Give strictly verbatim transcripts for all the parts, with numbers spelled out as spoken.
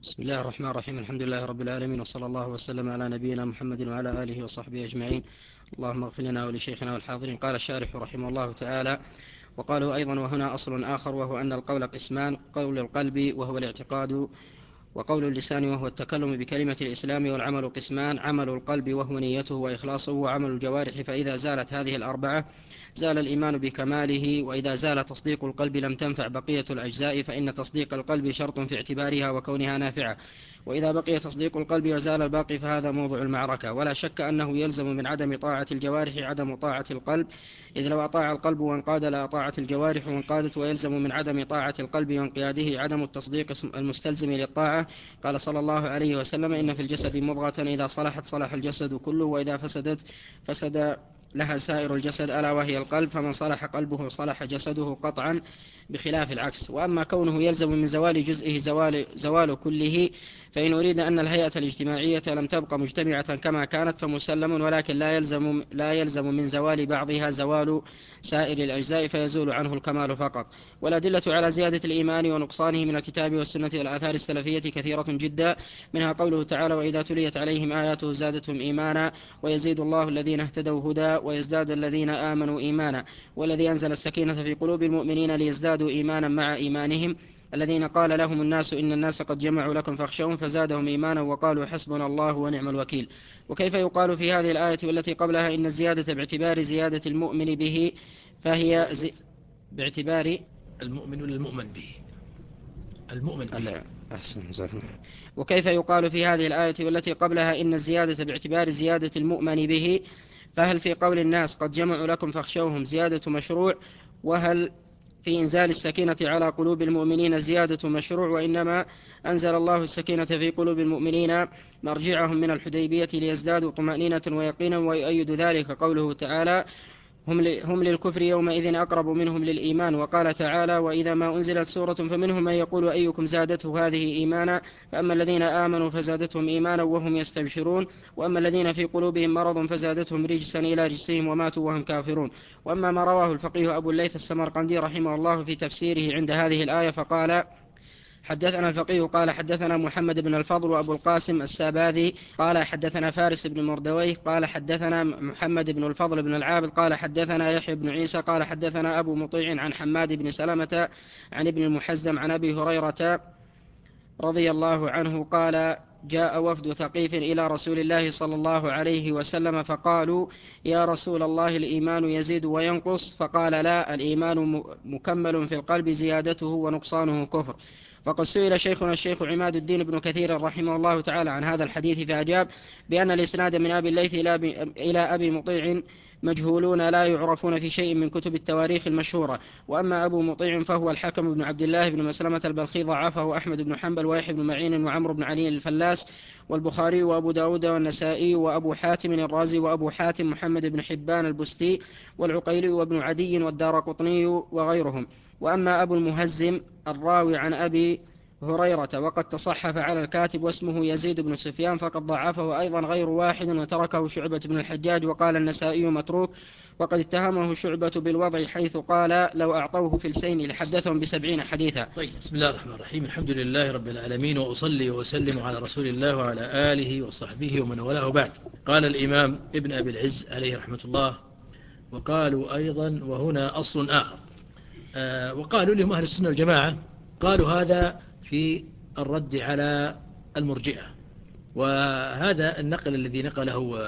بسم الله الرحمن الرحيم. الحمد لله رب العالمين، وصلى الله وسلم على نبينا محمد وعلى آله وصحبه أجمعين. اللهم اغفر لنا ولشيخنا والحاضرين. قال الشارح رحمه الله تعالى: وقالوا أيضا وهنا أصل آخر، وهو أن القول قسمان: قول القلب وهو الاعتقاد، وقول اللسان وهو التكلم بكلمة الإسلام، والعمل قسمان: عمل القلب وهو نيته وإخلاصه، وعمل الجوارح. فإذا زالت هذه الأربعة زال الإيمان بكماله، وإذا زال تصديق القلب لم تنفع بقية الأجزاء، فإن تصديق القلب شرط في اعتبارها وكونها نافعة. وإذا بقي تصديق القلب وزال الباقي فهذا موضع المعركة. ولا شك أنه يلزم من عدم طاعة الجوارح عدم طاعة القلب، إذ لو أطاع القلب وانقاد لأطاعت الجوارح وانقادت. ويلزم من عدم طاعة القلب وانقياده عدم التصديق المستلزم للطاعة. قال صلى الله عليه وسلم: إن في الجسد مضغة إذا صلحت صلح الجسد كله، وإذا فسدت فسد لها سائر الجسد، ألا وهي القلب، فمن صلح قلبه صلح جسده قطعا، بخلاف العكس. وأما كونه يلزم من زوال جزئه زوال, زوال كله، فإن أريد أن الهيئة الاجتماعية لم تبقى مجتمعة كما كانت فمسلم، ولكن لا يلزم, لا يلزم من زوال بعضها زوال سائر الأجزاء، فيزول عنه الكمال فقط. والأدلة على زيادة الإيمان ونقصانه من الكتاب والسنة والآثار السلفية كثيرة جدا، منها قوله تعالى: وإذا تليت عليهم آياته زادتهم إيمانا، ويزيد الله الذين اهتدوا هدى ويزداد الذين آمنوا إيمانا. والذي أنزل السكينة في قلوب المؤمنين ليزدادوا إيمانا مع إيمانهم، الذين قال لهم الناس إن الناس قد جمعوا لكم فاخشوهم فزادهم إيمانا وقالوا حسبنا الله ونعم الوكيل. وكيف يقال في هذه الآية والتي قبلها إن الزيادة باعتبار زيادة المؤمن به، فهي زي... باعتبار المؤمن للمؤمن به المؤمن به أحسن. وكيف يقال في هذه الآية والتي قبلها إن الزيادة باعتبار زيادة المؤمن به، فهل في قول الناس قد جمعوا لكم فاخشوهم زيادة مشروع، وهل في إنزال السكينة على قلوب المؤمنين زيادة مشروع، وإنما أنزل الله السكينة في قلوب المؤمنين مرجعهم من الحديبية ليزدادوا طمأنينة ويقينا. ويؤيد ذلك قوله تعالى: هم للكفر يومئذ أقرب منهم للإيمان. وقال تعالى: وإذا ما أنزلت سورة فمنهم من يقول أيكم زادته هذه إيمانا، فأما الذين آمنوا فزادتهم إيمانا وهم يستبشرون، وأما الذين في قلوبهم مرض فزادتهم رجسا إلى رجسهم وماتوا وهم كافرون. وأما ما رواه الفقيه أبو الليث السمرقندي رحمه الله في تفسيره عند هذه الآية فقال: حدثنا الفقيه قال حدثنا محمد بن الفضل وأبو القاسم الساباذي قال حدثنا فارس بن مردويه قال حدثنا محمد بن الفضل بن العابد قال حدثنا يحيى بن عيسى قال حدثنا أبو مطيع عن حماد بن سلمة عن ابن المحزم عن أبي هريرة رضي الله عنه قال: جاء وفد ثقيف إلى رسول الله صلى الله عليه وسلم فقالوا: يا رسول الله، الإيمان يزيد وينقص؟ فقال: لا، الإيمان مكمل في القلب زيادته ونقصانه كفر. فقد سئل شيخنا الشيخ عماد الدين بن كثير رحمه الله تعالى عن هذا الحديث فأجاب بأن الإسناد من أبي الليث إلى أبي مطيع مجهولون لا يعرفون في شيء من كتب التواريخ المشهورة. وأما أبو مطيع فهو الحكم بن عبد الله بن مسلمة البلخي ضعفه أحمد بن حنبل ويحيى بن معين وعمرو بن علي الفلاس والبخاري وأبو داود والنسائي وأبو حاتم الرازي وأبو حاتم محمد بن حبان البستي والعقيلي وابن عدي والدارقطني وغيرهم. وأما أبو المهزم الراوي عن أبي هريرة وقد تصحف على الكاتب واسمه يزيد بن سفيان فقد ضعفه أيضا غير واحد وتركه شعبة بن الحجاج. وقال النسائي متروك، وقد اتهمه شعبة بالوضع حيث قال: لو أعطوه فلسين لحدثهم بسبعين حديثا. طيب، بسم الله الرحمن الرحيم. الحمد لله رب العالمين، وأصلي وأسلم على رسول الله وعلى آله وصحبه ومن والاه بعد. قال الإمام ابن أبي العز عليه رحمة الله: وقالوا أيضا وهنا أصل آخر. آه وقالوا لهم أهل السنة والجماعة، قالوا هذا في الرد على المرجئة. وهذا النقل الذي نقله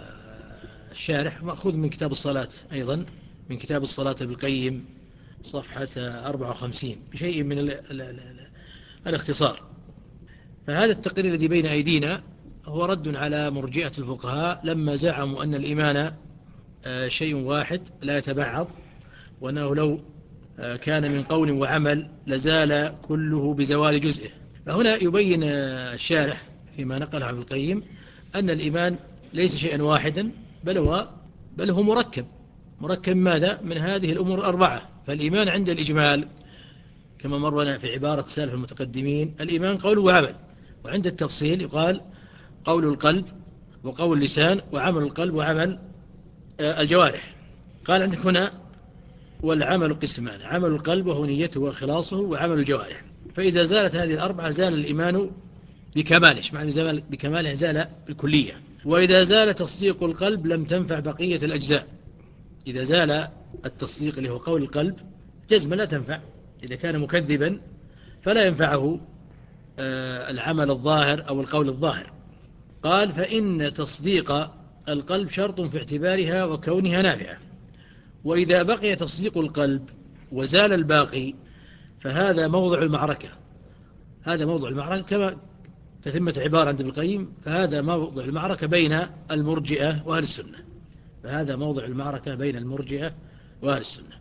الشارح مأخوذ من كتاب الصلاة، أيضا من كتاب الصلاة بالقيم صفحة أربعة وخمسين بشيء من ال ال ال الاختصار. فهذا التقرير الذي بين أيدينا هو رد على مرجئة الفقهاء لما زعموا أن الإيمان شيء واحد لا يتبعض، وأنه لو كان من قول وعمل لزال كله بزوال جزئه. فهنا يبين الشارح فيما نقله ابن القيم أن الإيمان ليس شيئا واحدا، بل هو, بل هو مركب مركب ماذا؟ من هذه الأمور الأربعة. فالإيمان عند الإجمال كما مرنا في عبارة سالف المتقدمين الإيمان قول وعمل، وعند التفصيل يقال قول القلب وقول اللسان وعمل القلب وعمل الجوارح. قال عندك هنا: والعمل قسمان: عمل القلب وهو نيته وخلاصه، وعمل الجوارح. فإذا زالت هذه الأربعة زال الإيمان بكماله. معنى بكماله زال بالكلية. وإذا زال تصديق القلب لم تنفع بقية الأجزاء. إذا زال التصديق اللي هو قول القلب جزما لا تنفع. إذا كان مكذبا فلا ينفعه العمل الظاهر أو القول الظاهر. قال فإن تصديق القلب شرط في اعتبارها وكونها نافعة. وإذا بقي تصديق القلب وزال الباقي فهذا موضع المعركة. هذا موضع المعركة كما تتمة عبارة عند ابن القيم. فهذا موضع المعركة بين المرجئة وأهل السنة. فهذا موضع المعركة بين المرجئة وأهل السنة.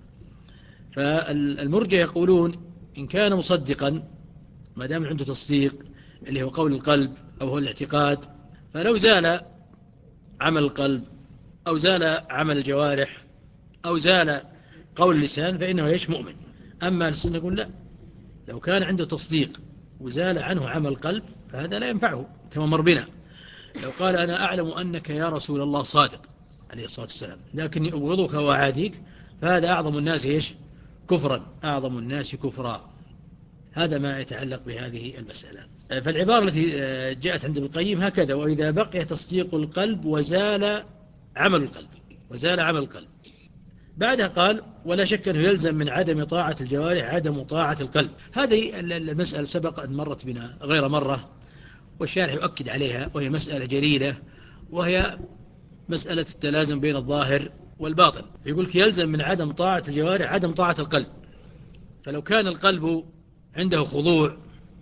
فالمرجئة يقولون إن كان مصدقا ما دام عنده تصديق اللي هو قول القلب أو هو الاعتقاد، فلو زال عمل القلب أو زال عمل الجوارح أو زال قول اللسان فإنه يش مؤمن. أما السنة يقول لا، لو كان عنده تصديق وزال عنه عمل القلب فهذا لا ينفعه كما مر بنا. لو قال أنا أعلم أنك يا رسول الله صادق عليه الصلاة والسلام لكني أبغضك وأعاديك، فهذا أعظم الناس إيش كفرا، أعظم الناس كفرا. هذا ما يتعلق بهذه المسألة. فالعبارة التي جاءت عند ابن القيم هكذا: وإذا بقي تصديق القلب وزال عمل القلب وزال عمل القلب. بعدها قال ولا شك أنه يلزم من عدم طاعة الجوارح عدم طاعة القلب. هذه المسألة سبق أن مرت بنا غير مرة والشارح يؤكد عليها، وهي مسألة جليلة، وهي مسألة التلازم بين الظاهر والباطن. يقول لك يلزم من عدم طاعة الجوارح عدم طاعة القلب. فلو كان القلب عنده خضوع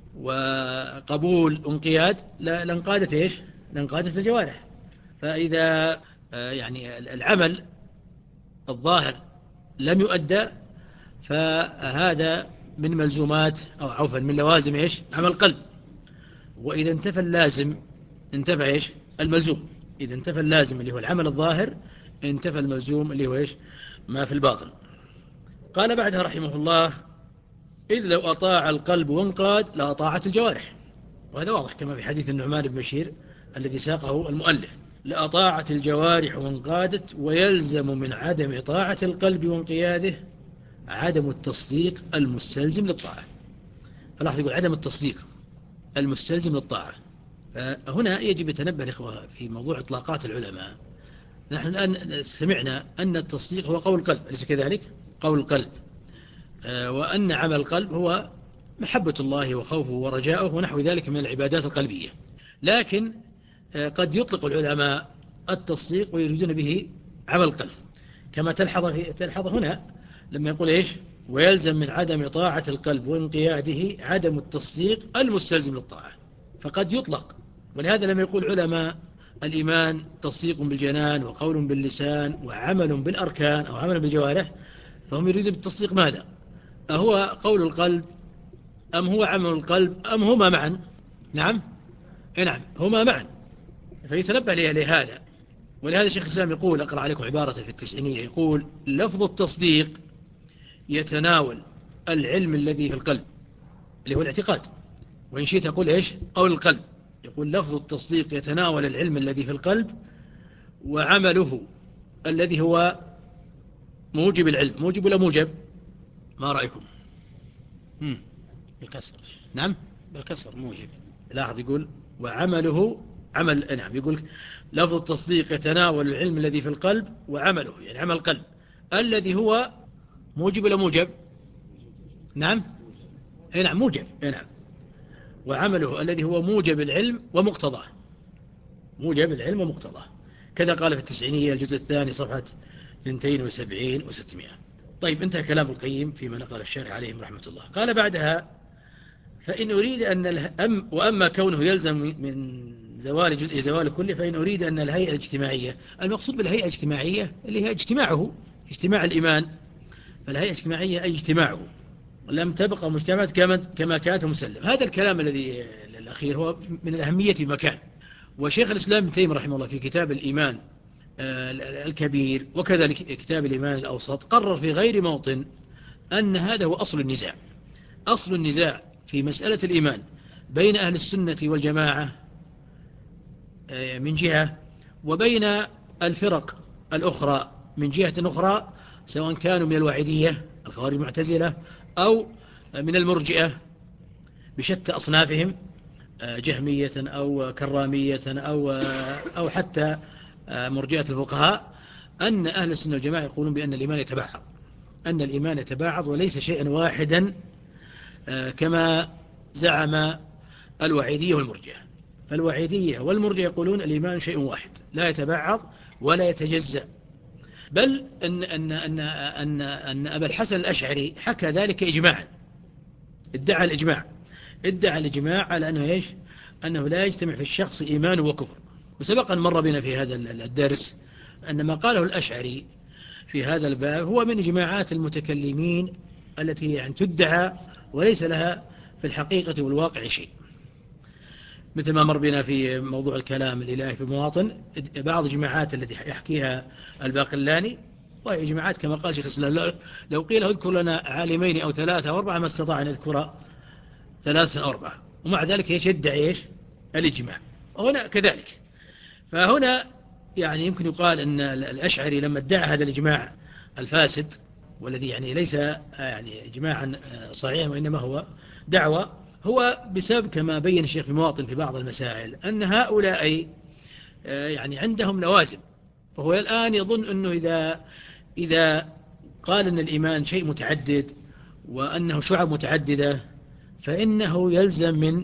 وقبول وانقياد لانقادت إيش لانقادت الجوارح. فإذا يعني العمل الظاهر لم يؤدى فهذا من ملزومات أو عفوا من لوازم إيش عمل القلب. وإذا انتفى اللازم انتفى إيش الملزوم. إذا انتفى اللازم اللي هو العمل الظاهر انتفى الملزوم اللي هو إيش ما في الباطن. قال بعدها رحمه الله إذ لو أطاع القلب وانقاد لأطاعت الجوارح. وهذا واضح كما في حديث النعمان بن بشير الذي ساقه المؤلف: لأطاعت الجوارح وانقادت ويلزم من عدم طاعة القلب وانقياده عدم التصديق المستلزم للطاعة. فلاحظ يقول عدم التصديق المستلزم للطاعة. فهنا يجب يتنبه الإخوة في موضوع إطلاقات العلماء. نحن الآن سمعنا أن التصديق هو قول القلب، أليس كذلك؟ قول القلب، وأن عمل القلب هو محبة الله وخوفه ورجاؤه ونحو ذلك من العبادات القلبية. لكن قد يطلق العلماء التصديق ويريدون به عمل القلب، كما تلحظ في تلحظ هنا لما يقول إيش ويلزم من عدم طاعة القلب وانقياده عدم التصديق المستلزم للطاعة. فقد يطلق، ولهذا لما يقول علماء الإيمان تصديق بالجنان وقول باللسان وعمل بالأركان أو عمل بالجوارح، فهم يريدون بالتصديق ماذا؟ أهو قول القلب أم هو عمل القلب أم هما معا؟ نعم نعم هما معا. فيتنبه لهذا. ولهذا شيخ الإسلام يقول، أقرأ عليكم عبارة في التسعينية، يقول لفظ التصديق يتناول العلم الذي في القلب اللي هو الاعتقاد، وإن شئت أقول إيش قول القلب. يقول لفظ التصديق يتناول العلم الذي في القلب وعمله الذي هو موجب العلم. موجب ولا موجب؟ ما رأيكم؟ مم. بالكسر. نعم بالكسر موجب. لاحظ يقول وعمله عمل. نعم يقول لفظ التصديق يتناول العلم الذي في القلب وعمله يعني عمل القلب الذي هو موجب ولا موجب؟ نعم اي نعم موجب. اي نعم وعمله الذي هو موجب العلم ومقتضاه. موجب العلم ومقتضاه. كذا قال في التسعينية الجزء الثاني صفحة اثنين وسبعين وستمائة. طيب انتهى كلام القيم فيما نقل الشارع عليهم رحمة الله. قال بعدها فإن أريد أن الأم وأما كونه يلزم من زوال جزء زوال كله، فإن أريد أن الهيئة الاجتماعية، المقصود بالهيئة الاجتماعية اللي هي اجتماعه اجتماع الإيمان، فالهيئة الاجتماعية أي اجتماعه لم تبقى مجتمعات كما كانت مسلم. هذا الكلام الذي الأخير هو من الأهمية في مكان. وشيخ الإسلام ابن تيمية رحمه الله في كتاب الإيمان الكبير وكذلك كتاب الإيمان الأوسط قرر في غير موطن أن هذا هو أصل النزاع. أصل النزاع في مسألة الإيمان بين أهل السنة والجماعة من جهة، وبين الفرق الأخرى من جهة أخرى، سواء كانوا من الواعدية الخوارج المعتزلة أو من المرجئة بشتى أصنافهم، جهمية أو كرامية أو أو حتى مرجئة الفقهاء أن أهل السنة والجماعة يقولون بأن الإيمان يتبعض، أن الإيمان يتبعض وليس شيئا واحدا كما زعم الوعيدية والمرجئة. فالوعيدية والمرجئة يقولون الإيمان شيء واحد لا يتبعض ولا يتجزأ، بل أن, أن, أن, أن, أن أبا الحسن الأشعري حكى ذلك إجماعا، ادعى الإجماع ادعى الإجماع على أنه إيش؟ أنه لا يجتمع في الشخص إيمان وكفر. وسبق أن مر بنا في هذا الدرس أن ما قاله الأشعري في هذا الباب هو من إجماعات المتكلمين التي يعني تدعى وليس لها في الحقيقة والواقع شيء، مثل ما مر بنا في موضوع الكلام الإلهي في مواطن، بعض الإجماعات التي يحكيها الباقلاني وهي إجماعات كما قال شيخ الإسلام لو قيل اذكر لنا عالمين أو ثلاثة أو أربعة ما استطاع أن يذكر ثلاثة أو أربعة، ومع ذلك يدعي إيش؟ الإجماع. هنا كذلك، فهنا يعني يمكن يقال أن الأشعري لما ادعى هذا الإجماع الفاسد والذي يعني ليس يعني إجماعا صحيحا وإنما هو دعوة، هو بسبب كما بين الشيخ في مواطن في بعض المسائل أن هؤلاء يعني عندهم لوازم. فهو الآن يظن أنه إذا إذا قال أن الإيمان شيء متعدد وأنه شعب متعددة فإنه يلزم من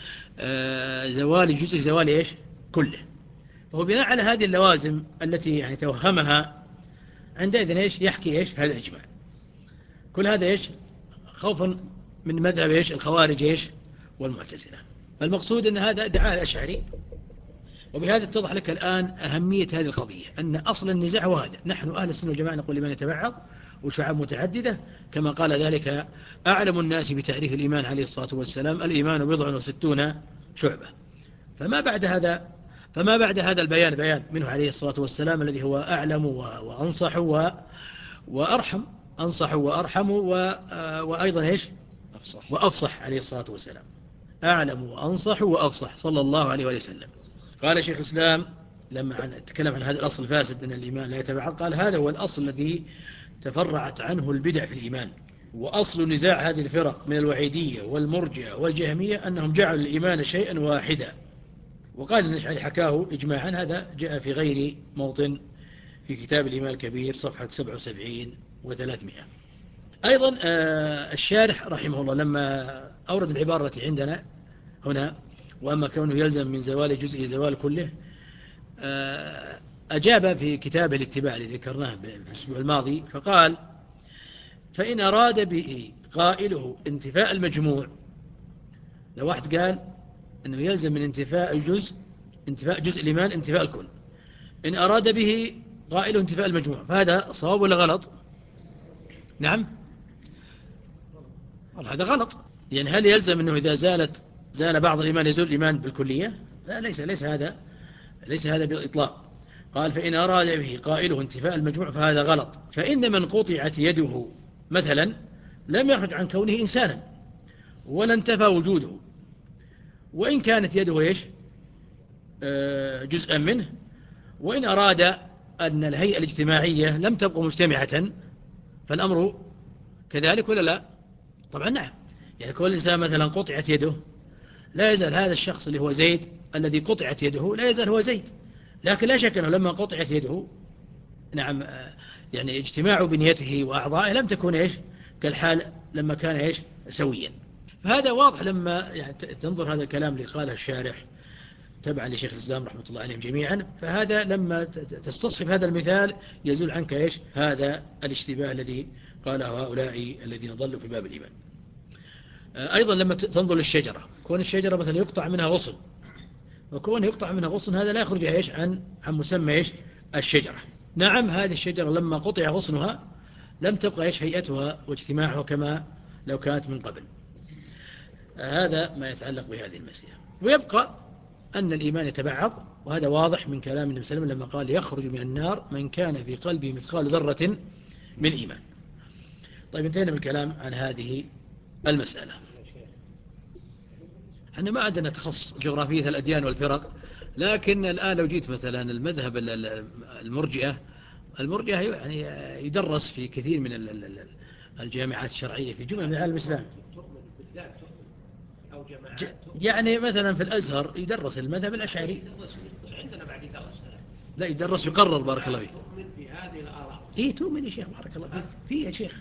زوال جزء زوال إيش كله. فهو بناء على هذه اللوازم التي يعني توهمها عندئذ إيش يحكي إيش هذا الإجماع. كل هذا إيش خوفا من مذهب إيش الخوارج إيش والمعتزلة. فالمقصود أن هذا دعاه الأشعري، وبهذا اتضح لك الآن أهمية هذه القضية، أن أصل النزاع هو هذا. نحن أهل السنة والجماعة نقول لمن يتبعض وشعب متعددة، كما قال ذلك أعلم الناس بتعريف الإيمان عليه الصلاة والسلام: الإيمان بضع وستون شعبة. فما بعد هذا فما بعد هذا البيان بيان منه عليه الصلاة والسلام الذي هو أعلم وأنصح وأرحم أنصح وأرحم وأيضا إيش أفصح وأفصح عليه الصلاة والسلام، أعلم وأنصح وأفصح صلى الله عليه وسلم. قال شيخ الإسلام لما تكلم عن هذا الأصل الفاسد أن الإيمان لا يتبعض، قال هذا هو الأصل الذي تفرعت عنه البدع في الإيمان، وأصل نزاع هذه الفرق من الوعيدية والمرجئة والجهمية أنهم جعلوا الإيمان شيئا واحدا. وقال الأشعري حكاه إجماعا، هذا جاء في غير موطن في كتاب الإيمان الكبير صفحة سبعة وسبعين وثلاثمائة. أيضا الشارح رحمه الله لما أورد العبارة التي عندنا هنا وأما كونه يلزم من زوال جزئه زوال كله، أجاب في كتابه الاتباع الذي ذكرناه بالأسبوع الماضي فقال: فإن أراد به قائله انتفاء المجموع، لو واحد قال أنه يلزم من انتفاء الجزء انتفاء جزء الإيمان انتفاء الكل، إن أراد به قائله انتفاء المجموع فهذا صواب ولا غلط؟ نعم هذا غلط. يعني هل يلزم أنه إذا زالت زال بعض الإيمان يزول الإيمان بالكلية؟ لا، ليس ليس هذا ليس هذا بالإطلاق. قال: فإن أراد به قائله انتفاء المجموع فهذا غلط، فإن من قطعت يده مثلا لم يخرج عن كونه إنسانا ولا انتفى وجوده، وإن كانت يده إيش جزءا منه، وإن أراد أن الهيئة الاجتماعية لم تبقى مجتمعة فالأمر كذلك ولا لا؟ طبعا نعم. يعني كل إنسان مثلا قطعت يده لا يزال هذا الشخص اللي هو زيد الذي قطعت يده لا يزال هو زيد، لكن لا شك أنه لما قطعت يده نعم يعني اجتماع بنيته وأعضائه لم تكن إيش كالحال لما كان إيش سويا. فهذا واضح لما يعني تنظر هذا الكلام اللي قاله الشارح تبعا لشيخ الإسلام رحمة الله عليهم جميعا، فهذا لما تستصحب هذا المثال يزول عنك إيش هذا الاشتباه الذي قاله هؤلاء الذين ضلوا في باب الإيمان. أيضا لما تنظر للشجرة، كون الشجرة مثلا يقطع منها غصن، وكون يقطع منها غصن هذا لا يخرج إيش عن عن مسمى إيش الشجرة. نعم هذه الشجرة لما قطع غصنها لم تبقى إيش هيئتها واجتماعها كما لو كانت من قبل. هذا ما يتعلق بهذه المسألة. ويبقى أن الإيمان يتبعض، وهذا واضح من كلام النبي صلى الله عليه وسلم لما قال: يخرج من النار من كان في قلبه مثقال ذرة من إيمان. طيب انتهينا من الكلام عن هذه المسألة. احنا ما عندنا تخصص جغرافية الأديان والفرق، لكن الآن لو جيت مثلا المذهب المرجئة المرجئة يعني يدرس في كثير من الجامعات الشرعية في جملة من العالم الإسلامي. أو جماعات. يعني مثلا في الأزهر يدرس المذهب الأشعري. عندنا بعد يدرس. لا يدرس يقرر بارك الله فيك. تؤمن بهذه الآراء. إيه تؤمن يا شيخ بارك الله فيك. في يا شيخ.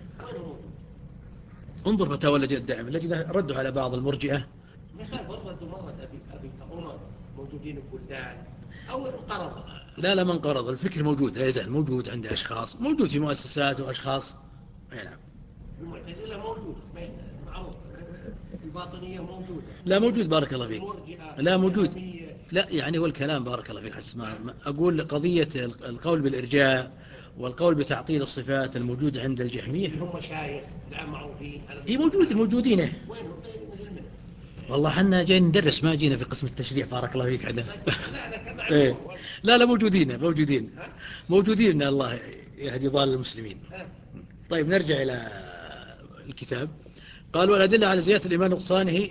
انظر فتاوى اللجنة الدائمة، اللجنة ردوا على بعض المرجئة. مثال مرد ومرد أبي أبي أمر موجودين ببلدان أو انقرض. لا لا ما انقرض، الفكر موجود لا يزال موجود عند أشخاص، موجود في مؤسسات وأشخاص. أي نعم. المعتزلة موجود معروف، الباطنية موجودة. لا موجود بارك الله فيك. لا موجود. لا يعني هو الكلام بارك الله فيك حسب ما أقول قضية القول بالإرجاء والقول بتعطيل الصفات الموجود عند الجهمية. هم مشايخ لا معروفين. هي موجود موجودين. وين والله حنا جايين ندرس ما جينا في قسم التشريع بارك الله فيك حنا. إيه. لا لا موجودين موجودين موجودين الله يهدي ضال المسلمين. طيب نرجع إلى الكتاب. قال والأدلة على زيادة الإيمان نقصانه.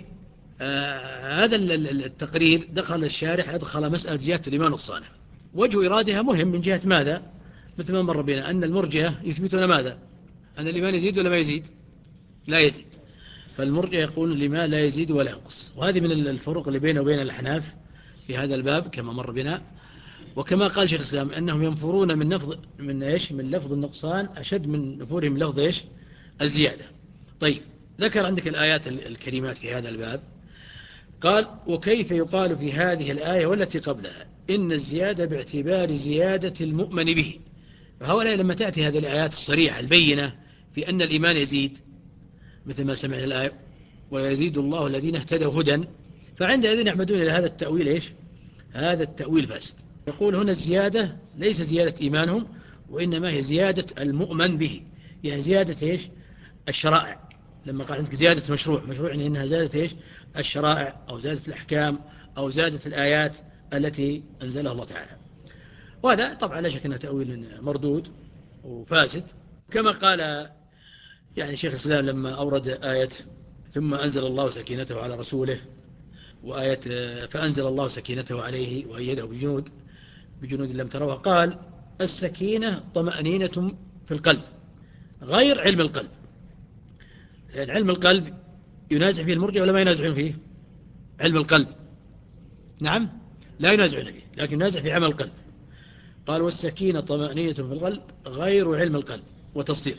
آه هذا التقرير دخل الشارح أدخل مسألة زيادة الإيمان نقصانه. وجه إرادها مهم من جهة ماذا؟ مثل ما مر بنا أن المرجئة يثبتون ماذا؟ أن الإيمان يزيد ولا ما يزيد؟ لا يزيد. فالمرجئة يقول لما لا يزيد ولا ينقص، وهذه من الفروق اللي بينه وبين الأحناف في هذا الباب كما مر بنا. وكما قال شيخ الإسلام أنهم ينفرون من لفظ من إيش من لفظ النقصان أشد من نفورهم من لفظ إيش الزيادة. طيب ذكر عندك الآيات الكريمات في هذا الباب. قال وكيف يقال في هذه الآية والتي قبلها إن الزيادة باعتبار زيادة المؤمن به. فهؤلاء لما تأتي هذه الآيات الصريحة البينة في أن الإيمان يزيد مثل ما سمعنا الآية ويزيد الله الذين اهتدوا هدى، فعندئذ يعمدون إلى هذا التأويل إيش هذا التأويل فاسد. يقول هنا الزيادة ليس زيادة إيمانهم وإنما هي زيادة المؤمن به، يعني زيادة إيش الشرائع. لما قال عندك زيادة مشروع مشروع يعني إنها زادة إيش الشرائع أو زادة الأحكام أو زادة الآيات التي أنزلها الله تعالى. وهذا طبعا لا شك أنه تأويل مردود وفاسد. كما قال يعني شيخ الإسلام لما أورد آية ثم أنزل الله سكينته على رسوله وآية فأنزل الله سكينته عليه وأيده بجنود بجنود لم تروها، قال السكينة طمأنينة في القلب غير علم القلب. يعني علم القلب ينازع فيه المرجع ولا ما ينازعون فيه؟ علم القلب نعم لا ينازعون فيه لكن ينازع في عمل القلب. قال والسكينة طمأنينة في القلب غير علم القلب وتصديقه.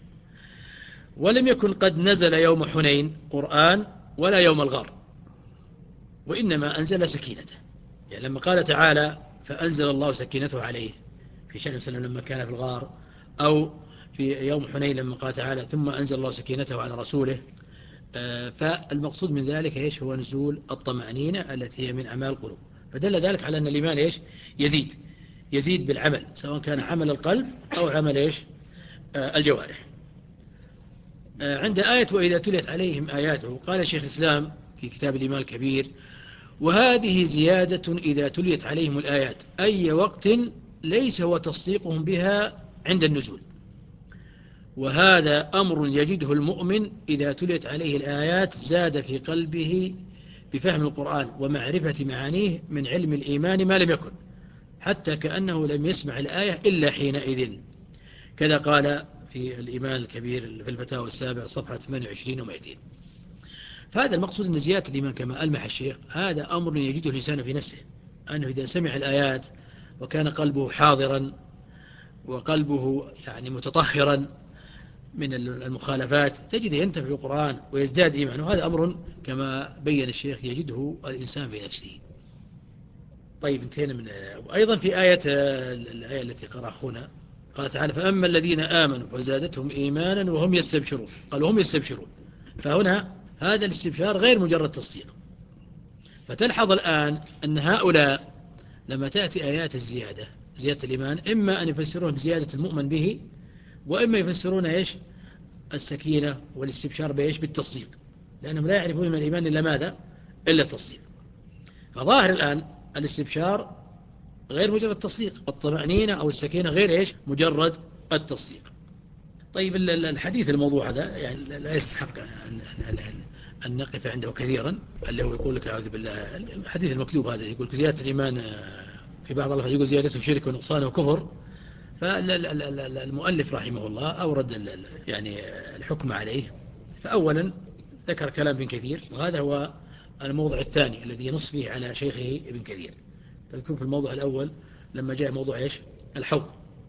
ولم يكن قد نزل يوم حنين قرآن ولا يوم الغار وإنما أنزل سكينته. يعني لما قال تعالى فأنزل الله سكينته عليه في شأن وسلم لما كان في الغار، أو في يوم حنين لما قال تعالى ثم أنزل الله سكينته على رسوله، فالمقصود من ذلك إيش هو نزول الطمأنينة التي هي من أعمال القلوب. فدل ذلك على أن الإيمان إيش يزيد يزيد بالعمل سواء كان عمل القلب أو عمل إيش الجوارح. عند آية وإذا تليت عليهم آياته قال شيخ الإسلام في كتاب الإيمان الكبير وهذه زيادة إذا تليت عليهم الآيات أي وقت ليس هو تصديقهم بها عند النزول، وهذا أمر يجده المؤمن إذا تليت عليه الآيات زاد في قلبه بفهم القرآن ومعرفة معانيه من علم الإيمان ما لم يكن حتى كأنه لم يسمع الآية إلا حينئذ. كذا قال في الإيمان الكبير في الفتاوى السابع صفحة ثمانية وعشرين ومئتين. فهذا المقصود أن زيادة الإيمان كما ألمح الشيخ هذا أمر يجده الإنسان في نفسه، أنه إذا سمع الآيات وكان قلبه حاضرا وقلبه يعني متطهرا من المخالفات تجد ينتفع بالقرآن ويزداد إيمان، وهذا أمر كما بين الشيخ يجده الإنسان في نفسه. طيب انتهينا من أيضا في آية الآية التي قرأ أخونا قال تعالى فأما الذين آمنوا فزادتهم إيمانا وهم يستبشرون. قال وهم يستبشرون، فهنا هذا الاستبشار غير مجرد تصديق. فتلحظ الآن أن هؤلاء لما تأتي آيات الزيادة زيادة الإيمان إما أن يفسرون بزيادة المؤمن به وإما يفسرون إيش السكينة والاستبشار بإيش بالتصديق، لأنهم لا يعرفون من الإيمان إلا ماذا إلا التصديق. فظاهر الآن الاستبشار غير مجرد التصديق والطمأنينة أو السكينة غير إيش مجرد التصديق. طيب الحديث الموضوع هذا يعني لا يستحق أن, أن, أن نقف عنده كثيرا، اللي هو يقول لك أعوذ بالله الحديث المكتوب هذا يقول زيادة الإيمان في بعض الألفاظ يقول زيادته شرك ونقصانه وكفر. فالمؤلف رحمه الله أورد يعني الحكم عليه. فأولا ذكر كلام ابن كثير وهذا هو الموضع الثاني الذي ينص فيه على شيخه ابن كثير. تذكر في الموضع الأول لما جاء موضوع إيش؟ الحوض،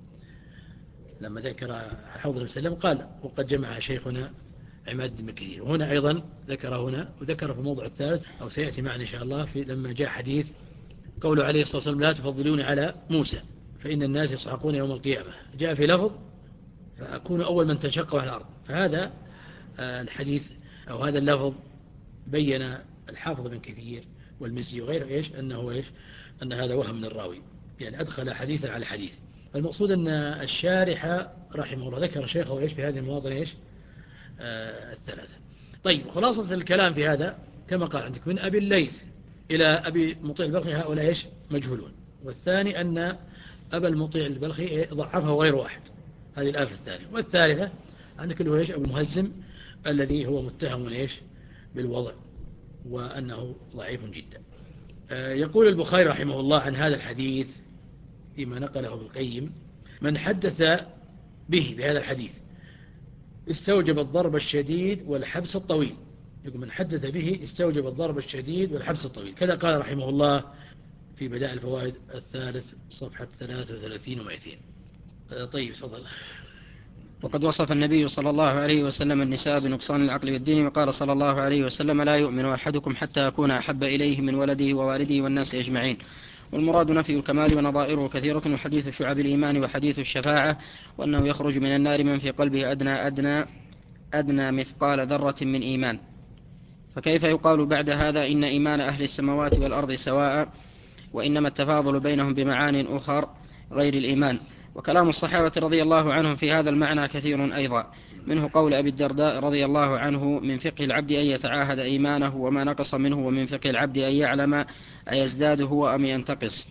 لما ذكر حوض النبي صلى الله عليه وسلم قال وقد جمع شيخنا عماد بن كثير. وهنا أيضا ذكر هنا، وذكر في الموضع الثالث أو سيأتي معنا إن شاء الله في لما جاء حديث قوله عليه الصلاة والسلام لا تفضلون على موسى فإن الناس يصعقون يوم القيامة، جاء في لفظ فأكون أول من تنشق على الأرض. فهذا الحديث أو هذا اللفظ بين الحافظ بن كثير والمزي وغيره إيش أنه إيش أن هذا وهم من الراوي، يعني أدخل حديثا على حديث. المقصود أن الشارح رحمه الله ذكر شيخه إيش في هذه المواطن إيش آه الثلاثة. طيب خلاصة الكلام في هذا كما قال عندك من أبي الليث إلى أبي مطيع البلخي هؤلاء إيش مجهولون. والثاني أن أبا المطيع البلخي ضعفه غير واحد، هذه الآفة الثانية. والثالثة عندك اللي هو إيش أبو المهزم الذي هو متهم إيش بالوضع وأنه ضعيف جدا. آه يقول البخاري رحمه الله عن هذا الحديث فيما نقله ابن القيم من حدث به بهذا الحديث استوجب الضرب الشديد والحبس الطويل. يقول من حدث به استوجب الضرب الشديد والحبس الطويل، كذا قال رحمه الله في بدائع الفوائد الثالث صفحة ثلاثة وثلاثين ومئتين. طيب تفضل. وقد وصف النبي صلى الله عليه وسلم النساء بنقصان العقل والدين، وقال صلى الله عليه وسلم لا يؤمن أحدكم حتى أكون أحب إليه من ولده ووالده والناس أجمعين. والمراد نفي الكمال ونظائره كثيرة، وحديث شعب الإيمان وحديث الشفاعة، وأنه يخرج من النار من في قلبه أدنى أدنى أدنى مثقال ذرة من إيمان. فكيف يقال بعد هذا إن إيمان أهل السماوات والأرض سواء، وإنما التفاضل بينهم بمعان أخر غير الإيمان. وكلام الصحابة رضي الله عنهم في هذا المعنى كثير أيضا، منه قول أبي الدرداء رضي الله عنه من فقه العبد أن يتعاهد إيمانه وما نقص منه، ومن فقه العبد أن يعلم أيزداد هو أم ينتقص.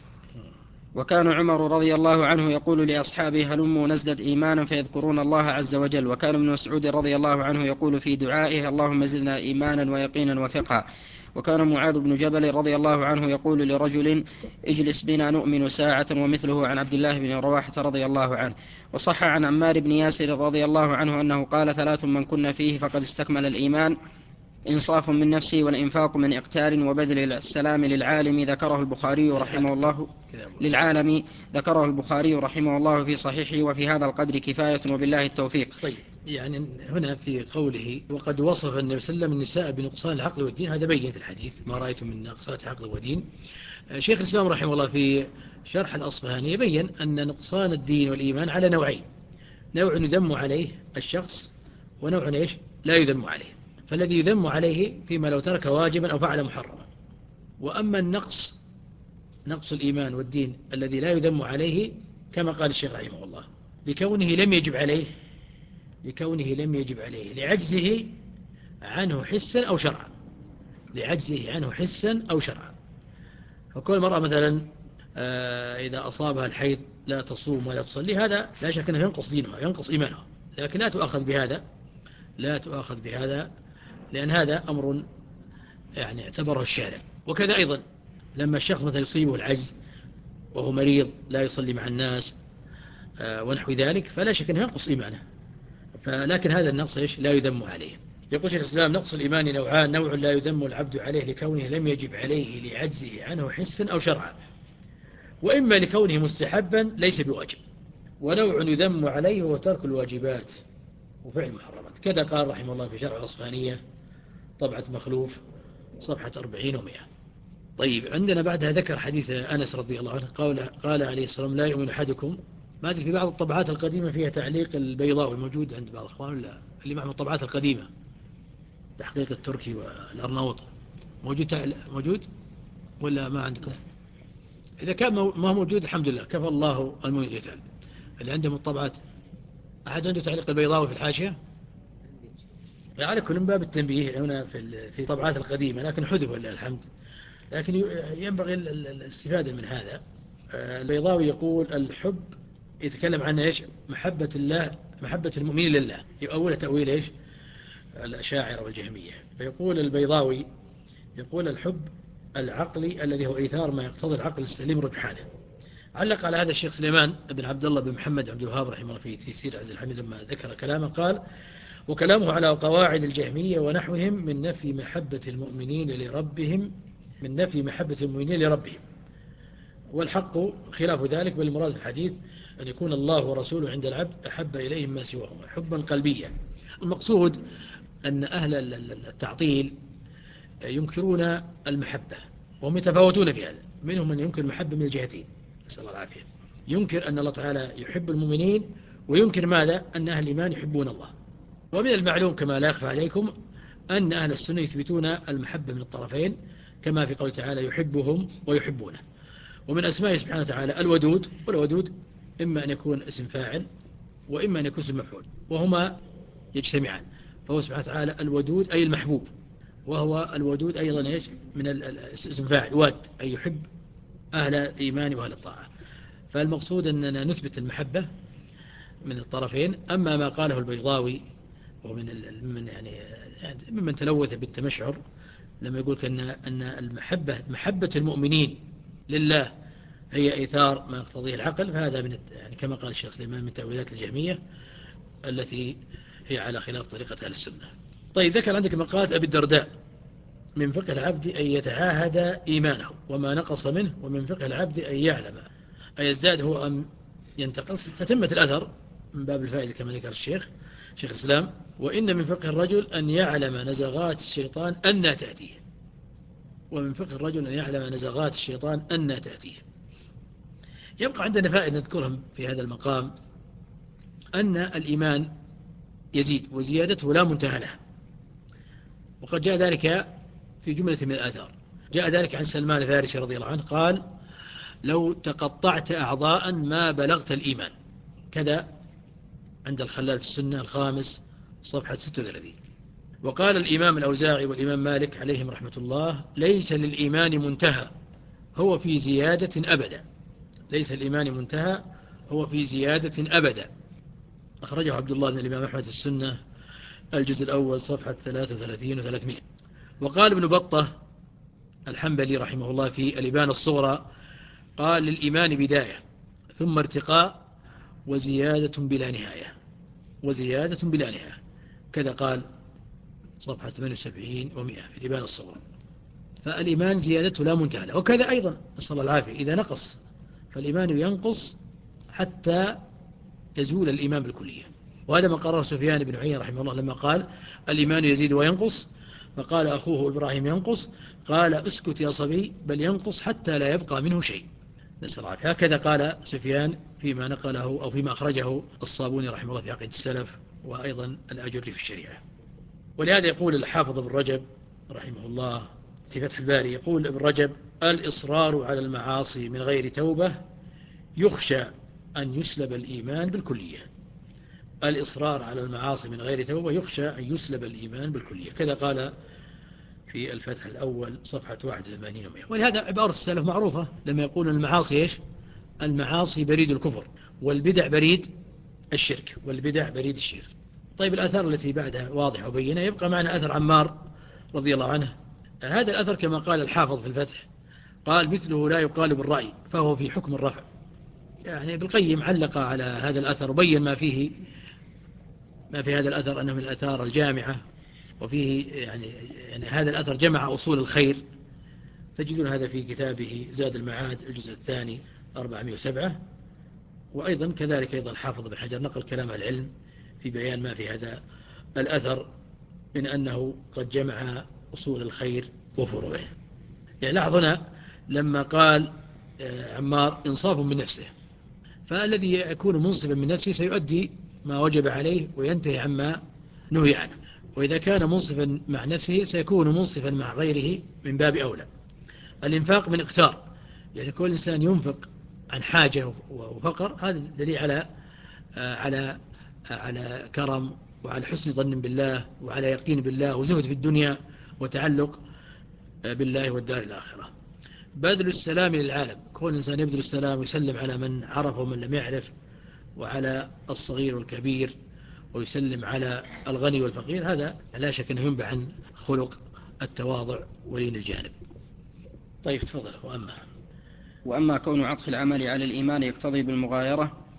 وكان عمر رضي الله عنه يقول لأصحابه هلموا نزدد إيمانا فيذكرون الله عز وجل. وكان ابن مسعود رضي الله عنه يقول في دعائه اللهم زدنا إيمانا ويقينا وفقها. وكان معاذ بن جبل رضي الله عنه يقول لرجل اجلس بنا نؤمن ساعة، ومثله عن عبد الله بن رواحة رضي الله عنه. وصح عن عمار بن ياسر رضي الله عنه أنه قال ثلاث من كنا فيه فقد استكمل الإيمان: إنصاف من نفسي، والإنفاق من إقتال، وبذل السلام للعالم. ذكره البخاري رحمه الله للعالم ذكره البخاري رحمه الله في صحيحه. وفي هذا القدر كفاية وبالله التوفيق. طيب يعني هنا في قوله وقد وصف النبي صلى الله عليه وسلم النساء بنقصان العقل والدين، هذا بين في الحديث ما رأيتم من نقصات عقل ودين. شيخ الإسلام رحمه الله في شرح الأصفهاني يبين أن نقصان الدين والإيمان على نوعين: نوع يذم عليه الشخص، ونوع إيش لا يذم عليه. فالذي يذم عليه فيما لو ترك واجبا أو فعل محرما. وأما النقص نقص الإيمان والدين الذي لا يذم عليه كما قال الشيخ رحمه الله لكونه لم يجب عليه لكونه لم يجب عليه لعجزه عنه حسا أو شرعا لعجزه عنه حسا أو شرعا. فكل مرأة مثلا إذا أصابها الحيض لا تصوم ولا تصلي، هذا لا شك أنه ينقص دينها ينقص إيمانها، لكن لا تؤخذ بهذا لا تؤخذ بهذا لأن هذا أمر يعني اعتبره الشارع. وكذا أيضا لما الشخص مثلا يصيبه العجز وهو مريض لا يصلي مع الناس ونحو ذلك، فلا شك أنه ينقص إيمانه، فلكن هذا النقص إيش لا يذم عليه. يقول شيخ الإسلام نقص الإيمان نوعان: نوع لا يذم العبد عليه لكونه لم يجب عليه لعجزه عنه حسا أو شرعا، وإما لكونه مستحبا ليس بواجب، ونوع يذم عليه هو ترك الواجبات وفعل المحرمات. كذا قال رحمه الله في شرح الأصفهانية طبعة مخلوف صفحة أربعين ومئة. طيب عندنا بعدها ذكر حديث أنس رضي الله عنه قال, قال عليه السلام لا يؤمن أحدكم. ما أدري في بعض الطبعات القديمة فيها تعليق البيضاوي موجود عند بعض الأخوان ولا اللي معهم الطبعات القديمة تحقيق التركي والأرناوط موجود موجود ولا ما عندكم؟ إذا كان ما موجود الحمد لله كفى الله المؤمن القتال. اللي عندهم الطبعات أحد عنده تعليق البيضاوي في الحاشية؟ على كل من باب التنبيه هنا في في طبعات القديمة، لكن حذف ولله الحمد. لكن ينبغي الاستفادة من هذا. البيضاوي يقول الحب يتكلم عن إيش؟ محبة الله، محبة المؤمنين لله، يؤول تأويل إيش؟ الأشاعرة والجهمية. فيقول البيضاوي يقول الحب العقلي الذي هو إيثار ما يقتضي العقل السليم رجحانه. علق على هذا الشيخ سليمان بن عبد الله بن محمد عبد الوهاب رحمه الله في تيسير عز الحميد لما ذكر كلامه قال وكلامه على قواعد الجهمية ونحوهم من نفي محبة المؤمنين لربهم من نفي محبة المؤمنين لربهم، والحق خلاف ذلك، بل المراد في الحديث أن يكون الله ورسوله عند العبد أحب إليهم ما سواهما حبا قلبيا. المقصود أن أهل التعطيل ينكرون المحبة وهم يتفاوتون في هذا، منهم من ينكر المحبة من الجهتين، نسأل الله العافية، ينكر أن الله تعالى يحب المؤمنين، وينكر ماذا؟ أن أهل الإيمان يحبون الله. ومن المعلوم كما لا يخفى عليكم أن أهل السنة يثبتون المحبة من الطرفين، كما في قول تعالى يحبهم ويحبونه. ومن أسمائه سبحانه وتعالى الودود، والودود إما أن يكون اسم فاعل وإما أن يكون اسم مفعول، وهما يجتمعان، فهو سبحانه وتعالى الودود أي المحبوب، وهو الودود أيضا إيش من اسم فاعل واد أي يحب أهل الإيمان وأهل الطاعة. فالمقصود أننا نثبت المحبة من الطرفين. أما ما قاله البيضاوي ومن من يعني ممن تلوث بالتمشعر لما يقول أن أن المحبة محبة المؤمنين لله هي إيثار ما يقتضيه العقل، فهذا من يعني كما قال الشيخ سليمان من تأويلات الجهمية التي هي على خلاف طريقة أهل السنة. طيب، ذكر عندك مقالة أبي الدرداء: من فقه العبد أن يتعاهد إيمانه وما نقص منه، ومن فقه العبد أن يعلم أن يزداد هو أم ينتقص. تتمة الأثر من باب الفائدة كما ذكر الشيخ شيخ الإسلام: وإن من فقه الرجل أن يعلم نزغات الشيطان أن تأتيه. ومن فقه الرجل أن يعلم نزغات الشيطان أن تأتيه. يبقى عندنا فائدة نذكرها في هذا المقام، أن الإيمان يزيد وزيادته لا منتهى لها، وقد جاء ذلك في جملة من الآثار. جاء ذلك عن سلمان الفارسي رضي الله عنه قال: لو تقطعت أعضاء ما بلغت الإيمان. كذا عند الخلال في السنة الخامس صفحة ستة وثلاثين. وقال الإمام الأوزاعي والإمام مالك عليهم رحمة الله: ليس للإيمان منتهى هو في زيادة أبدا. ليس الإيمان منتهى هو في زيادة أبدا. أخرجه عبد الله بن الإمام أحمد في السنة الجزء الأول صفحة ثلاثة وثلاثين وثلاثمائة. وقال ابن بطة الحنبلي رحمه الله في الإبانة الصغرى: قال: للإيمان بداية ثم ارتقاء وزيادة بلا نهاية. وزيادة بلا نهاية. كذا قال صفحة ثمانية وسبعين ومئة في الإبانة الصغرى. فالإيمان زيادته لا منتهى له. وكذا أيضا نسأل الله العافية إذا نقص فالإيمان ينقص حتى يزول الإيمان بالكلية. وهذا ما قرره سفيان بن عيينة رحمه الله لما قال: الإيمان يزيد وينقص. فقال أخوه إبراهيم: ينقص. قال: اسكت يا صبي، بل ينقص حتى لا يبقى منه شيء. نسأل الله العافية. هكذا قال سفيان فيما نقله أو فيما أخرجه الصابوني رحمه الله في عقيدة السلف، وأيضا الأجري في الشريعة. ولهذا يقول الحافظ ابن رجب رحمه الله في فتح الباري، يقول ابن رجب: الإصرار على المعاصي من غير توبة يخشى أن يسلب الإيمان بالكلية. الإصرار على المعاصي من غير توبة يخشى أن يسلب الإيمان بالكلية. كذا قال في الفتح الأول صفحة واحد وثمانين ومئة. ولهذا عبارة السلف معروفة لما يقول المعاصي إيش؟ المعاصي بريد الكفر، والبدع بريد الشرك، والبدع بريد الشرك. طيب، الآثار التي بعدها واضحة وبينة. يبقى معنا أثر عمار رضي الله عنه. هذا الأثر كما قال الحافظ في الفتح قال: مثله لا يقال بالرأي فهو في حكم الرفع. يعني ابن القيم علق على هذا الأثر وبين ما فيه ما في هذا الأثر أنه من الآثار الجامعة، وفيه يعني, يعني هذا الأثر جمع أصول الخير. تجدون هذا في كتابه زاد المعاد الجزء الثاني أربعمائة وسبعة. وأيضا كذلك أيضا حافظ بن حجر نقل كلام العلم في بيان ما في هذا الأثر من أنه قد جمع أصول الخير وفروعه. يعني لاحظنا لما قال عمار: إنصاف من نفسه، فالذي يكون منصفا من نفسه سيؤدي ما وجب عليه وينتهي عما نهي عنه، وإذا كان منصفا مع نفسه سيكون منصفا مع غيره من باب أولى. الإنفاق من اقتار، يعني كل إنسان ينفق عن حاجة وفقر، هذا دليل على على على كرم وعلى حسن ظن بالله وعلى يقين بالله وزهد في الدنيا وتعلق بالله والدار الآخرة. بذل السلام للعالم، كل إنسان يبذل السلام ويسلم على من عرف ومن لم يعرف، وعلى الصغير والكبير، ويسلم على الغني والفقير. هذا لا شك أنه ينبع عن خلق التواضع ولين الجانب. طيب، تفضل. وأما وأما كون عطف العمل على الإيمان يقتضي بالمغايرة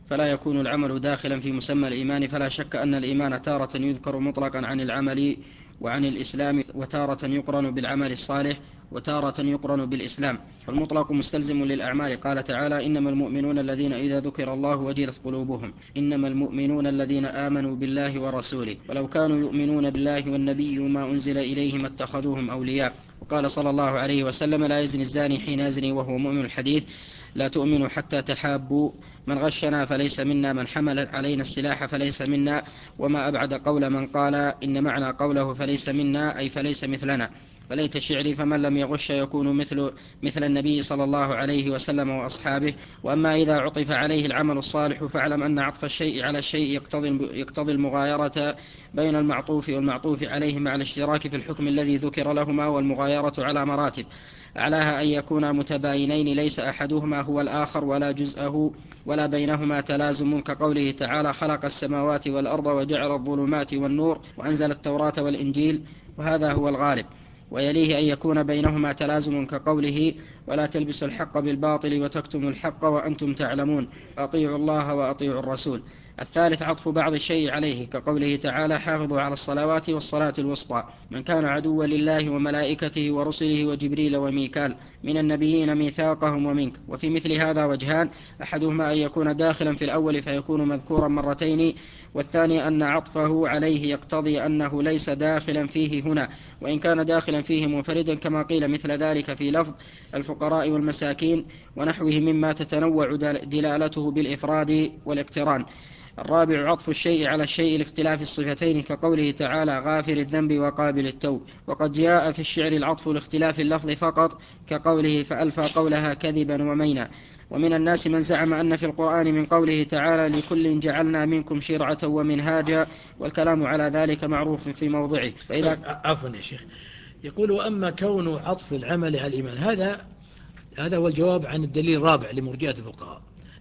فلا يكون العمل داخلا في مسمى الإيمان. فلا شك أن الإيمان تارة يذكر مطلقا عن العمل وعن الإسلام، وتارة يقرن بالعمل الصالح، وتارة يقرن بالإسلام، والمطلق مستلزم للأعمال. قال تعالى: إنما المؤمنون الذين إذا ذكر الله وجلت قلوبهم. إنما المؤمنون الذين آمنوا بالله ورسوله، ولو كانوا يؤمنون بالله والنبي وما أنزل إليه ما اتخذوهم أولياء. وقال صلى الله عليه وسلم: لا يزني الزاني حين يزني وهو مؤمن. الحديث: لا تؤمنوا حتى تحابوا، من غشنا فليس منا، من حمل علينا السلاح فليس منا. وما أبعد قول من قال إن معنى قوله فليس منا أي فليس مثلنا. فليت شعري فمن لم يغش يكون مثل, مثل النبي صلى الله عليه وسلم وأصحابه. وأما إذا عطف عليه العمل الصالح فاعلم أن عطف الشيء على الشيء يقتضي, يقتضي المغايرة بين المعطوف والمعطوف عليه مع الاشتراك في الحكم الذي ذكر لهما، والمغايرة على مراتب: أعلاها أن يكونا متباينين ليس أحدهما هو الآخر ولا جزءه ولا بينهما تلازم، كقوله تعالى: خلق السماوات والأرض وجعل الظلمات والنور وأنزل التوراة والإنجيل، وهذا هو الغالب. ويليه أن يكون بينهما تلازم، كقوله: ولا تلبسوا الحق بالباطل وتكتموا الحق وأنتم تعلمون، أطيعوا الله وأطيعوا الرسول. الثالث عطف بعض الشيء عليه، كقوله تعالى: حافظوا على الصلوات والصلاة الوسطى. من كان عدوا لله وملائكته ورسله وجبريل وميكال من النبيين ميثاقهم ومنك. وفي مثل هذا وجهان: أحدهما أن يكون داخلا في الأول فيكون مذكورا مرتين، والثاني أن عطفه عليه يقتضي أنه ليس داخلا فيه هنا، وإن كان داخلا فيه منفردا، كما قيل مثل ذلك في لفظ الفقراء والمساكين ونحوه مما تتنوع دلالته بالإفراد والاقتران. الرابع عطف الشيء على الشيء لاختلاف الصفتين، كقوله تعالى: غافر الذنب وقابل التوب. وقد جاء في الشعر العطف لاختلاف اللفظ فقط، كقوله: فألفى قولها كذبا ومينا. ومن الناس من زعم أن في القرآن من قوله تعالى: لكل جعلنا منكم شرعة ومنهاجا، والكلام على ذلك معروف في موضعه. فإذا عفوا يا شيخ، يقول: وأما كون عطف العمل على الإيمان، هذا هذا هو الجواب عن الدليل الرابع لمرجئة الفقهاء.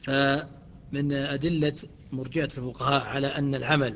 فمن أدلة مرجئة الفقهاء على أن العمل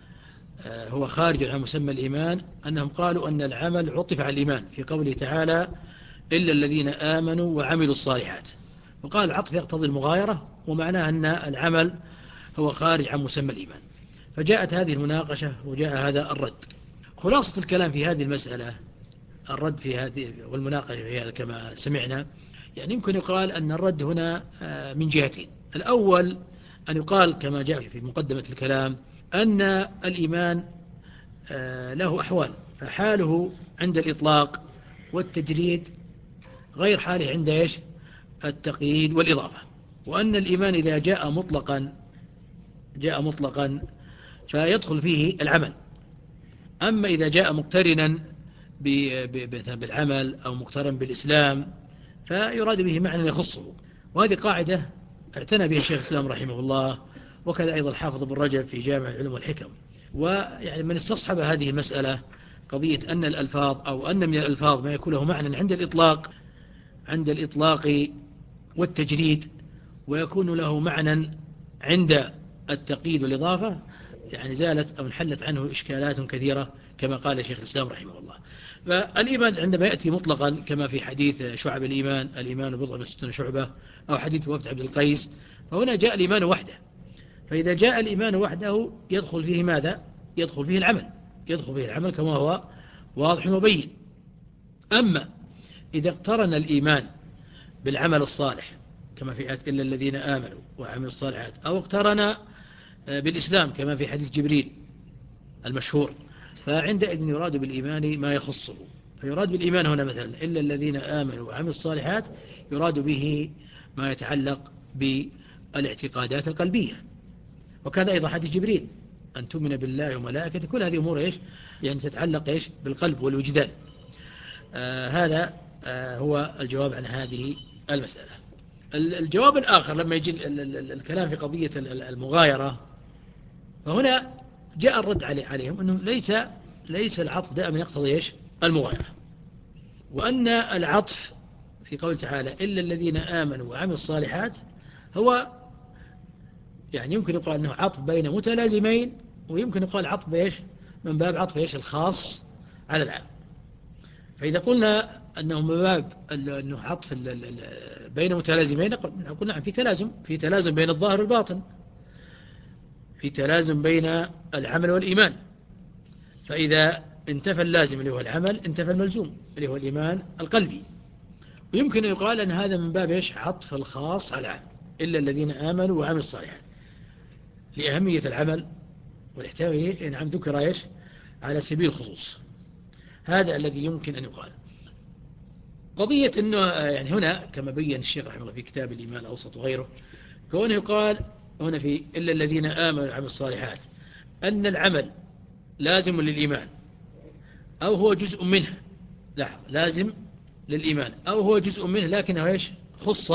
هو خارج عن مسمى الإيمان أنهم قالوا أن العمل عطف على الإيمان في قوله تعالى: إلا الذين آمنوا وعملوا الصالحات. وقال العطف يقتضي المغايرة، ومعناه أن العمل هو خارج عن مسمى الإيمان. فجاءت هذه المناقشة وجاء هذا الرد. خلاصة الكلام في هذه المسألة، الرد في هذه والمناقشة في هذا كما سمعنا، يعني يمكن يقال أن الرد هنا من جهتين. الأول أن يقال كما جاء في مقدمة الكلام أن الإيمان له أحوال، فحاله عند الإطلاق والتجريد غير حاله عند إيش؟ التقييد والإضافة. وأن الإيمان إذا جاء مطلقا جاء مطلقا فيدخل فيه العمل. أما إذا جاء مقترنا بالعمل أو مقترن بالإسلام فيراد به معنى يخصه. وهذه قاعدة اعتنى بها الشيخ الإسلام رحمه الله، وكذا أيضا الحافظ ابن رجب في جامع العلوم والحكم. ويعني من استصحب هذه المسألة قضية أن الألفاظ أو أن من الألفاظ ما يكون له معنى عند الإطلاق عند الإطلاق والتجريد، ويكون له معنى عند التقييد والإضافة، يعني زالت أو انحلت عنه إشكالات كثيرة كما قال الشيخ الإسلام رحمه الله. فالإيمان عندما يأتي مطلقا كما في حديث شعب الإيمان: الإيمان بضع وستون شعبة، أو حديث وفد عبد القيس، فهنا جاء الإيمان وحده. فإذا جاء الإيمان وحده يدخل فيه ماذا؟ يدخل فيه العمل يدخل فيه العمل كما هو واضح وبين. أما إذا اقترن الإيمان بالعمل الصالح كما في آية إلا الذين آمنوا وعملوا الصالحات، أو اقترن بالإسلام كما في حديث جبريل المشهور، فعندئذ يراد بالإيمان ما يخصه. فيراد بالإيمان هنا مثلا إلا الذين آمنوا وعملوا الصالحات، يراد به ما يتعلق بالاعتقادات القلبية. وكذا أيضا حديث جبريل: أن تؤمن بالله وملائكته. كل هذه أمور إيش؟ يعني تتعلق إيش؟ بالقلب والوجدان. آه هذا آه هو الجواب عن هذه المسألة. الجواب الآخر لما يجي الكلام في قضية المغايرة، فهنا جاء الرد عليهم أنه ليس ليس العطف دائما يقتضي إيش؟ المغايرة، وأن العطف في قول تعالى إلا الذين آمنوا وعملوا الصالحات هو يعني يمكن يقال أنه عطف بين متلازمين، ويمكن يقال عطف بإيش؟ من باب عطف إيش؟ الخاص على العام. فإذا قلنا أنه من باب أنه عطف بين متلازمين، نقول نعم في تلازم في تلازم بين الظاهر والباطن، في تلازم بين العمل والإيمان، فإذا انتفى اللازم اللي هو العمل انتفى الملزوم اللي هو الإيمان القلبي. ويمكن أن يقال أن هذا من باب إيش؟ عطف الخاص على العام، إلا الذين آمنوا وعملوا الصالحات، لأهمية العمل والاحتوائه نعم ذكر إيش؟ على سبيل الخصوص. هذا الذي يمكن أن يقال. قضية أنه يعني هنا كما بين الشيخ رحمه الله في كتاب الإيمان الأوسط وغيره، كونه يقال هنا في إلا الذين آمنوا وعملوا الصالحات أن العمل لازم للإيمان أو هو جزء منه، لاحظ لازم للإيمان أو هو جزء منه لكنه إيش؟ خص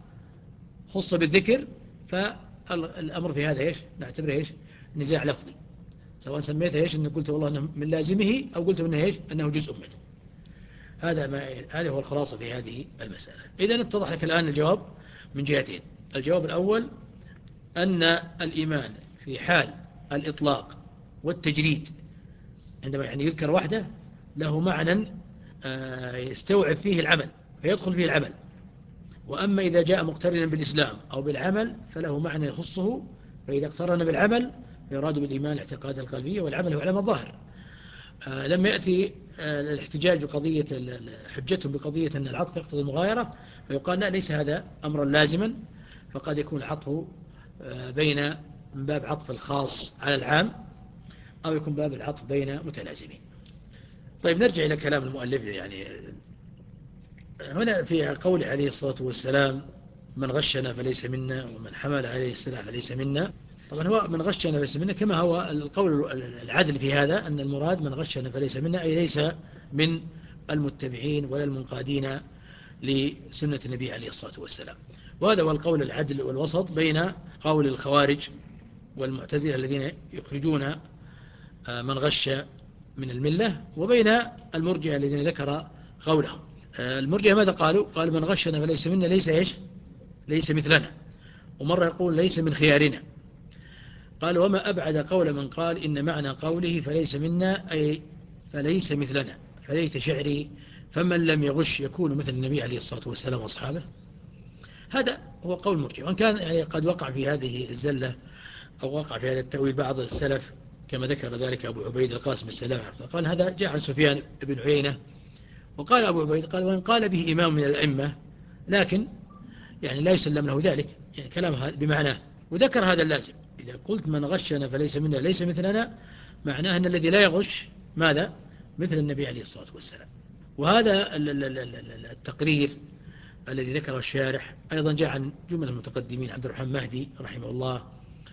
خص بالذكر، فالأمر في هذا إيش؟ نعتبره إيش؟ نزاع لفظي، سواء سميته إيش؟ أنه قلت والله أنه من لازمه أو قلت أنه إيش؟ أنه جزء منه. هذا ما هذا هو الخلاصة في هذه المسألة. إذن اتضح لك الآن الجواب من جهتين. الجواب الأول أن الإيمان في حال الإطلاق والتجريد عندما يعني يذكر وحده له معنى يستوعب فيه العمل فيدخل فيه العمل، وأما إذا جاء مقترنا بالإسلام أو بالعمل فله معنى يخصه، فإذا اقترن بالعمل فيراد بالإيمان الاعتقاد القلبية، والعمل هو العمل الظاهر. لما يأتي الاحتجاج بقضية حجتهم بقضية أن العطف يقتضي المغايرة، فيقال لا ليس هذا أمرا لازما، فقد يكون العطف بين من باب عطف الخاص على العام أو يكون باب العطف بين متلازمين. طيب نرجع إلى كلام المؤلف. يعني هنا في قول عليه الصلاة والسلام من غشنا فليس منا ومن حمل عليه السلاح فليس منا. طبعا هو من غشنا فليس منا كما هو القول العدل في هذا، أن المراد من غشنا فليس منا أي ليس من المتبعين ولا المنقادين لسنة النبي عليه الصلاة والسلام. وهذا هو القول العدل والوسط بين قول الخوارج والمعتزلة الذين يخرجون من غش من الملة وبين المرجئة الذين ذكر قولهم. المرجئة ماذا قالوا؟ قال من غشنا فليس منا ليس إيش؟ ليس مثلنا. ومرة يقول ليس من خيارنا. قال وما أبعد قول من قال إن معنى قوله فليس منا أي فليس مثلنا، فليت شعري فمن لم يغش يكون مثل النبي عليه الصلاة والسلام وأصحابه. هذا هو قول مرجئ، وإن كان يعني قد وقع في هذه الزلة أو وقع في هذا التأويل بعض السلف كما ذكر ذلك أبو عبيد القاسم السلام، قال هذا جاء عن سفيان بن عيينة. وقال أبو عبيد قال وإن قال به إمام من الأئمة لكن يعني لا يسلم له ذلك، يعني كلام بمعناه. وذكر هذا اللازم، إذا قلت من غشنا فليس منا ليس مثلنا، معناه أن الذي لا يغش ماذا؟ مثل النبي عليه الصلاة والسلام. وهذا التقرير الذي ذكره الشارح أيضا جاء عن جملة المتقدمين، عبد الرحمن مهدي رحمه الله،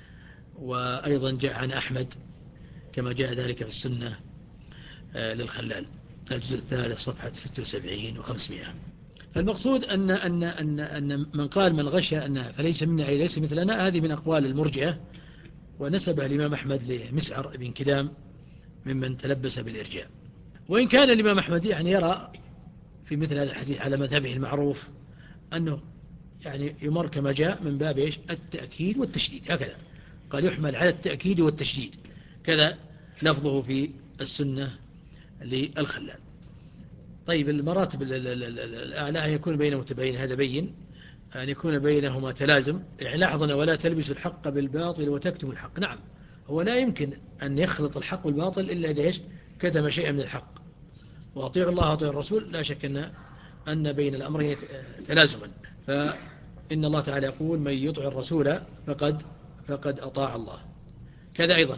وأيضا جاء عن أحمد كما جاء ذلك في السنة للخلال الجزء الثالث صفحة ستة وسبعين وخمسمائة. فالمقصود أن, أن, أن, أن من قال من غش أن فليس منا أي ليس مثلنا، هذه من أقوال المرجئة، ونسبها الإمام أحمد لمسعر بن كدام ممن تلبس بالإرجاء. وإن كان الإمام أحمد يعني يرى في مثل هذا الحديث على مذهبه المعروف أنه يعني يمر كما جاء من باب إيش؟ التأكيد والتشديد، هكذا قال يحمل على التأكيد والتشديد، كذا لفظه في السنة للخلال. طيب المراتب الأعلى أن يكون بين متباين، هذا بين أن يكون بينهما تلازم. يعني لاحظنا ولا تلبسوا الحق بالباطل وتكتموا الحق. نعم هو لا يمكن أن يخلط الحق والباطل إلا إذا إيش؟ كتم شيئا من الحق. وأطيعوا الله وأطيعوا الرسول، لا شك أن أن بين الأمرين تلازما. فإن الله تعالى يقول من يطع الرسول فقد فقد أطاع الله. كذا أيضا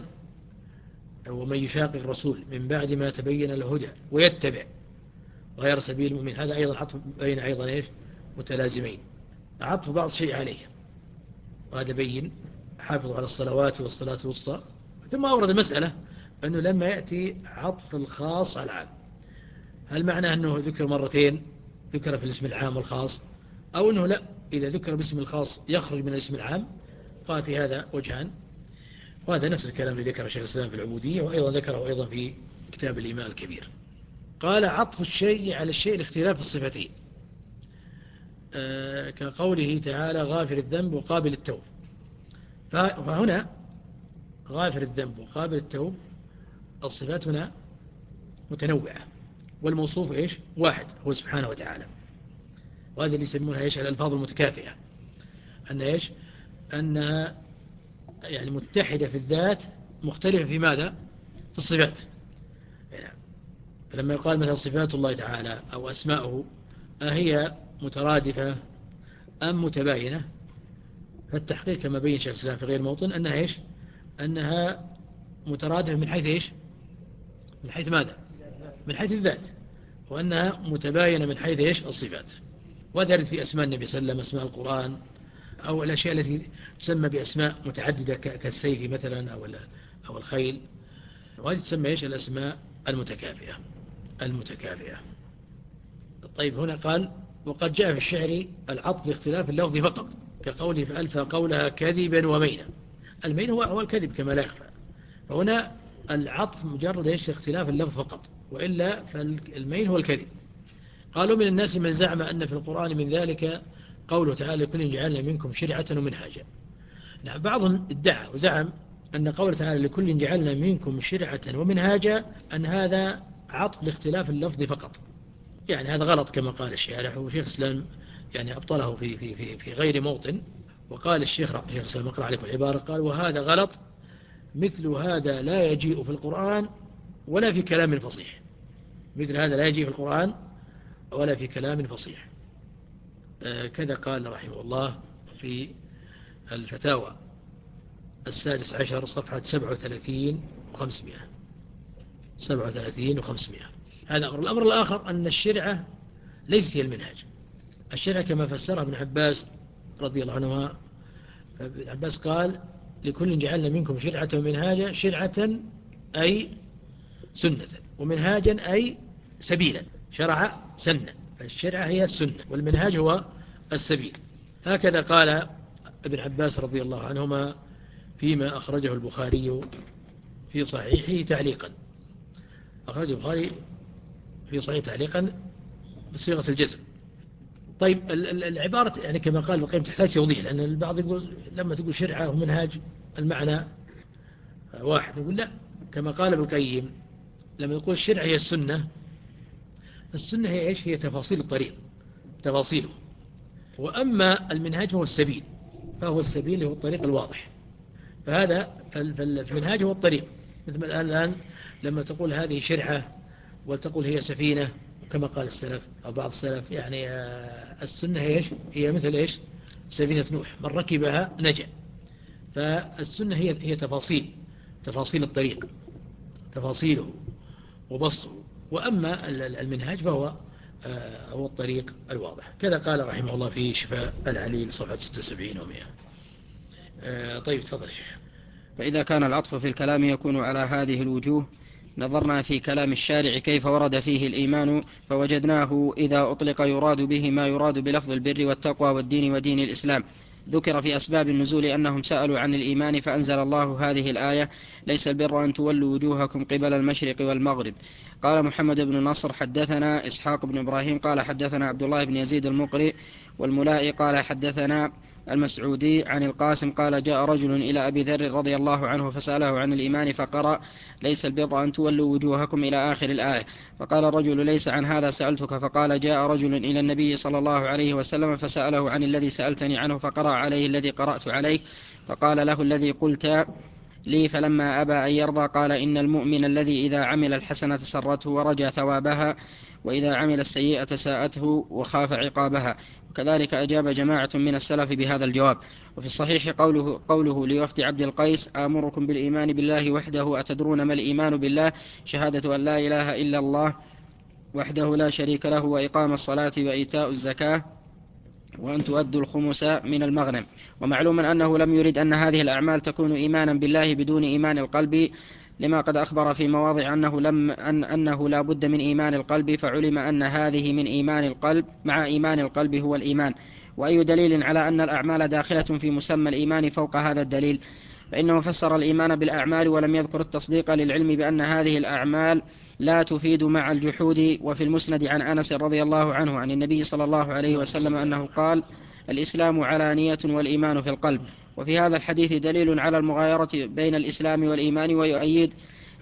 ومن يشاقق الرسول من بعد ما تبين له الهدى ويتبع غير سبيل المؤمن، هذا أيضا عطف بين أيضا إيش؟ متلازمين، عطف بعض شيء عليه، وهذا بين حافظوا على الصلوات والصلاة الوسطى. ثم أورد المسألة أنه لما يأتي عطف الخاص على العام، هل معنى أنه ذكر مرتين، ذكر في الاسم العام والخاص، أو أنه لا إذا ذكر باسم الخاص يخرج من الاسم العام؟ قال في هذا وجهان، وهذا نفس الكلام الذي ذكره شيخ الإسلام في العبودية، وأيضا ذكره أيضا في كتاب الإيمان الكبير. قال عطف الشيء على الشيء لاختلاف الصفتين، آه كقوله تعالى غافر الذنب وقابل التوب. فهنا غافر الذنب وقابل التوب الصفات هنا متنوعة، والموصوف إيش؟ واحد هو سبحانه وتعالى. وهذا اللي يسمونها إيش؟ الألفاظ المتكافئة، أن إيش؟ أنها يعني متحدة في الذات مختلفة في ماذا؟ في الصفات. فلما يقال مثلا صفات الله تعالى أو أسماؤه أهي مترادفة أم متباينة؟ فالتحقيق كما بين شيخ الإسلام في غير موطن أنها إيش؟ أنها مترادفة من حيث إيش؟ من حيث ماذا؟ من حيث الذات، وأنها متباينة من حيث إيش؟ الصفات. وهذا يرد في أسماء النبي صلى الله عليه وسلم، أسماء القرآن، أو الأشياء التي تسمى بأسماء متعددة كالسيف مثلا أو أو الخيل، وهذه تسمى إيش؟ الأسماء المتكافئة المتكافئة. طيب هنا قال وقد جاء في الشعر العطف لاختلاف اللفظ فقط، كقوله فألفى قولها كذبا ومينا. المين هو هو الكذب كما لا يخفى، فهنا العطف مجرد إيش؟ اختلاف اللفظ فقط، وإلا فالمين هو الكذب. قالوا من الناس من زعم أن في القرآن من ذلك قوله تعالى لكل جعلنا منكم شرعة ومنهاجا. نعم، بعضهم ادعى وزعم أن قوله تعالى لكل جعلنا منكم شرعة ومنهاجا أن هذا عطف لاختلاف اللفظ فقط. يعني هذا غلط كما قال الشارح، وشيخ الإسلام يعني أبطله في, في, في, في غير موطن. وقال الشيخ شيخ الإسلام أقرأ عليكم العبارة، قال وهذا غلط، مثل هذا لا يجيء في القرآن ولا في كلام فصيح. مثل هذا لا يجيء في القرآن ولا في كلام فصيح. آه كذا قال رحمه الله في الفتاوى السادس عشر صفحة سبعة وثلاثين وخمسمائة سبعة وثلاثين وخمسمائة. هذا أمر. الأمر الآخر أن الشرعة ليست هي المنهاج. الشرعة كما فسرها ابن عباس رضي الله عنهما، ابن عباس قال لكل جعلنا منكم شرعة ومنهاجا. شرعة أي سنة، ومنهاجا أي سبيلا. شرع سنة، فالشرعة هي السنة والمنهاج هو السبيل. هكذا قال ابن عباس رضي الله عنهما فيما أخرجه البخاري في صحيحه تعليقا. أخرجه البخاري في صحيح تعليقا بصيغة الجزم. طيب العبارة يعني كما قال ابن القيم تحتاج توضيح، لأن البعض يقول لما تقول شرعة ومنهاج المعنى واحد. يقول لا، كما قال ابن القيم لما يقول الشرع هي السنة، السنة هي إيش؟ هي تفاصيل الطريق، تفاصيله. وأما المنهاج هو السبيل، فهو السبيل هو الطريق الواضح. فهذا فالمنهاج هو الطريق. مثل ما الآن, الآن لما تقول هذه شرعة وتقول هي سفينة، كما قال السلف أو بعض السلف، يعني السنة هي إيش؟ هي مثل إيش؟ سفينة نوح، من ركبها نجا. فالسنة هي هي تفاصيل تفاصيل الطريق، تفاصيله وبسطه. وأما المنهاج فهو هو الطريق الواضح. كذا قال رحمه الله في شفاء العليل صفحة ستة وسبعين ومئة. طيب تفضل يا شيخ. فإذا كان العطف في الكلام يكون على هذه الوجوه، نظرنا في كلام الشارع كيف ورد فيه الإيمان، فوجدناه إذا أطلق يراد به ما يراد بلفظ البر والتقوى والدين ودين الإسلام. ذكر في أسباب النزول أنهم سألوا عن الإيمان فأنزل الله هذه الآية ليس البر أن تولوا وجوهكم قبل المشرق والمغرب. قال محمد بن نصر حدثنا إسحاق بن إبراهيم قال حدثنا عبد الله بن يزيد المقري والملائي قال حدثنا المسعودي عن القاسم قال جاء رجل إلى أبي ذر رضي الله عنه فسأله عن الإيمان فقرأ ليس البر أن تولوا وجوهكم إلى آخر الآية. فقال الرجل ليس عن هذا سألتك. فقال جاء رجل إلى النبي صلى الله عليه وسلم فسأله عن الذي سألتني عنه فقرأ عليه الذي قرأت عليك. فقال له الذي قلت لي فلما أبى أن يرضى قال إن المؤمن الذي إذا عمل الحسنة سرته ورجى ثوابها وإذا عمل السيئة ساءته وخاف عقابها. وكذلك أجاب جماعة من السلف بهذا الجواب. وفي الصحيح قوله, قوله لوفد عبد القيس آمركم بالإيمان بالله وحده أتدرون ما الإيمان بالله؟ شهادة أن لا إله إلا الله وحده لا شريك له وإقام الصلاة وإيتاء الزكاة وأن تؤدوا الخمس من المغنم. ومعلوم أنه لم يرد أن هذه الأعمال تكون إيمانا بالله بدون إيمان القلب، لما قد أخبر في مواضع أنه, لم أن أنه لا بد من إيمان القلب، فعلم أن هذه من إيمان القلب مع إيمان القلب هو الإيمان. وأي دليل على أن الأعمال داخلة في مسمى الإيمان فوق هذا الدليل؟ فإنه فسر الإيمان بالأعمال ولم يذكر التصديق للعلم بأن هذه الأعمال لا تفيد مع الجحود. وفي المسند عن أنس رضي الله عنه عن النبي صلى الله عليه وسلم أنه قال الإسلام علانية والإيمان في القلب. وفي هذا الحديث دليل على المغايرة بين الإسلام والإيمان ويؤيد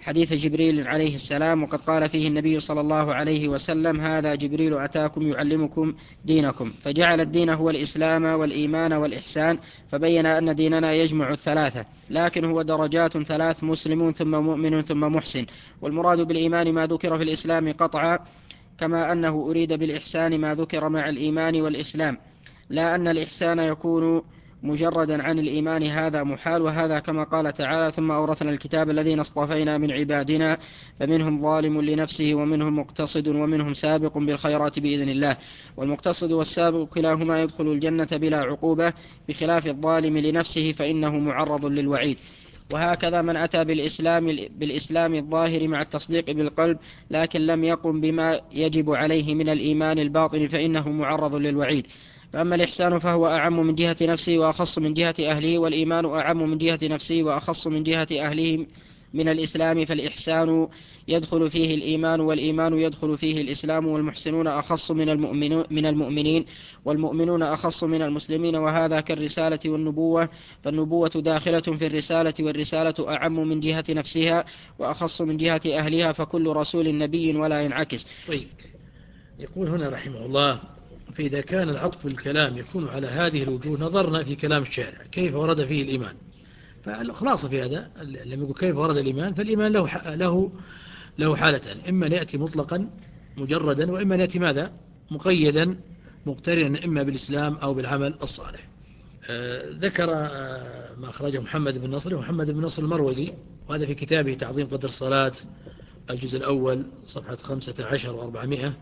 حديث جبريل عليه السلام، وقد قال فيه النبي صلى الله عليه وسلم: هذا جبريل أتاكم يعلمكم دينكم، فجعل الدين هو الإسلام والإيمان والإحسان، فبين أن ديننا يجمع الثلاثة، لكن هو درجات ثلاث: مسلم ثم مؤمن ثم محسن. والمراد بالإيمان ما ذكر في الإسلام قطعا، كما أنه أريد بالإحسان ما ذكر مع الإيمان والإسلام، لا أن الإحسان يكون مجردا عن الإيمان، هذا محال. وهذا كما قال تعالى: ثم أورثنا الكتاب الذين اصطفينا من عبادنا فمنهم ظالم لنفسه ومنهم مقتصد ومنهم سابق بالخيرات بإذن الله. والمقتصد والسابق كلاهما يدخل الجنة بلا عقوبة، بخلاف الظالم لنفسه فإنه معرض للوعيد. وهكذا من أتى بالإسلام, بالإسلام الظاهر مع التصديق بالقلب لكن لم يقم بما يجب عليه من الإيمان الباطن فإنه معرض للوعيد. فأما الإحسان فهو أعم من جهة نفسه وأخص من جهة أهله، والإيمان أعم من جهة نفسه وأخص من جهة أهله من الإسلام، فالإحسان يدخل فيه الإيمان والإيمان يدخل فيه الإسلام. والمحسنون أخص من من المؤمنين والمؤمنون أخص من المسلمين، وهذا كالرسالة والنبوة، فالنبوة داخلة في الرسالة، والرسالة أعم من جهة نفسها وأخص من جهة أهلها، فكل رسول نبي ولا ينعكس. طيب، يقول هنا رحمه الله: فإذا كان العطف الكلام يكون على هذه الوجوه نظرنا في كلام الشارع كيف ورد فيه الإيمان. فالخلاصة في هذا لما يقول كيف ورد الإيمان، فالإيمان له له له حالتان: إما أن يأتي مطلقا مجردا، وإما أن يأتي ماذا؟ مقيدا مقترنا، إما بالإسلام أو بالعمل الصالح. آه ذكر آه ما أخرجه محمد بن نصر ومحمد بن نصر المروزي، وهذا في كتابه تعظيم قدر الصلاة الجزء الأول صفحة خمسة عشر وأربعمائة.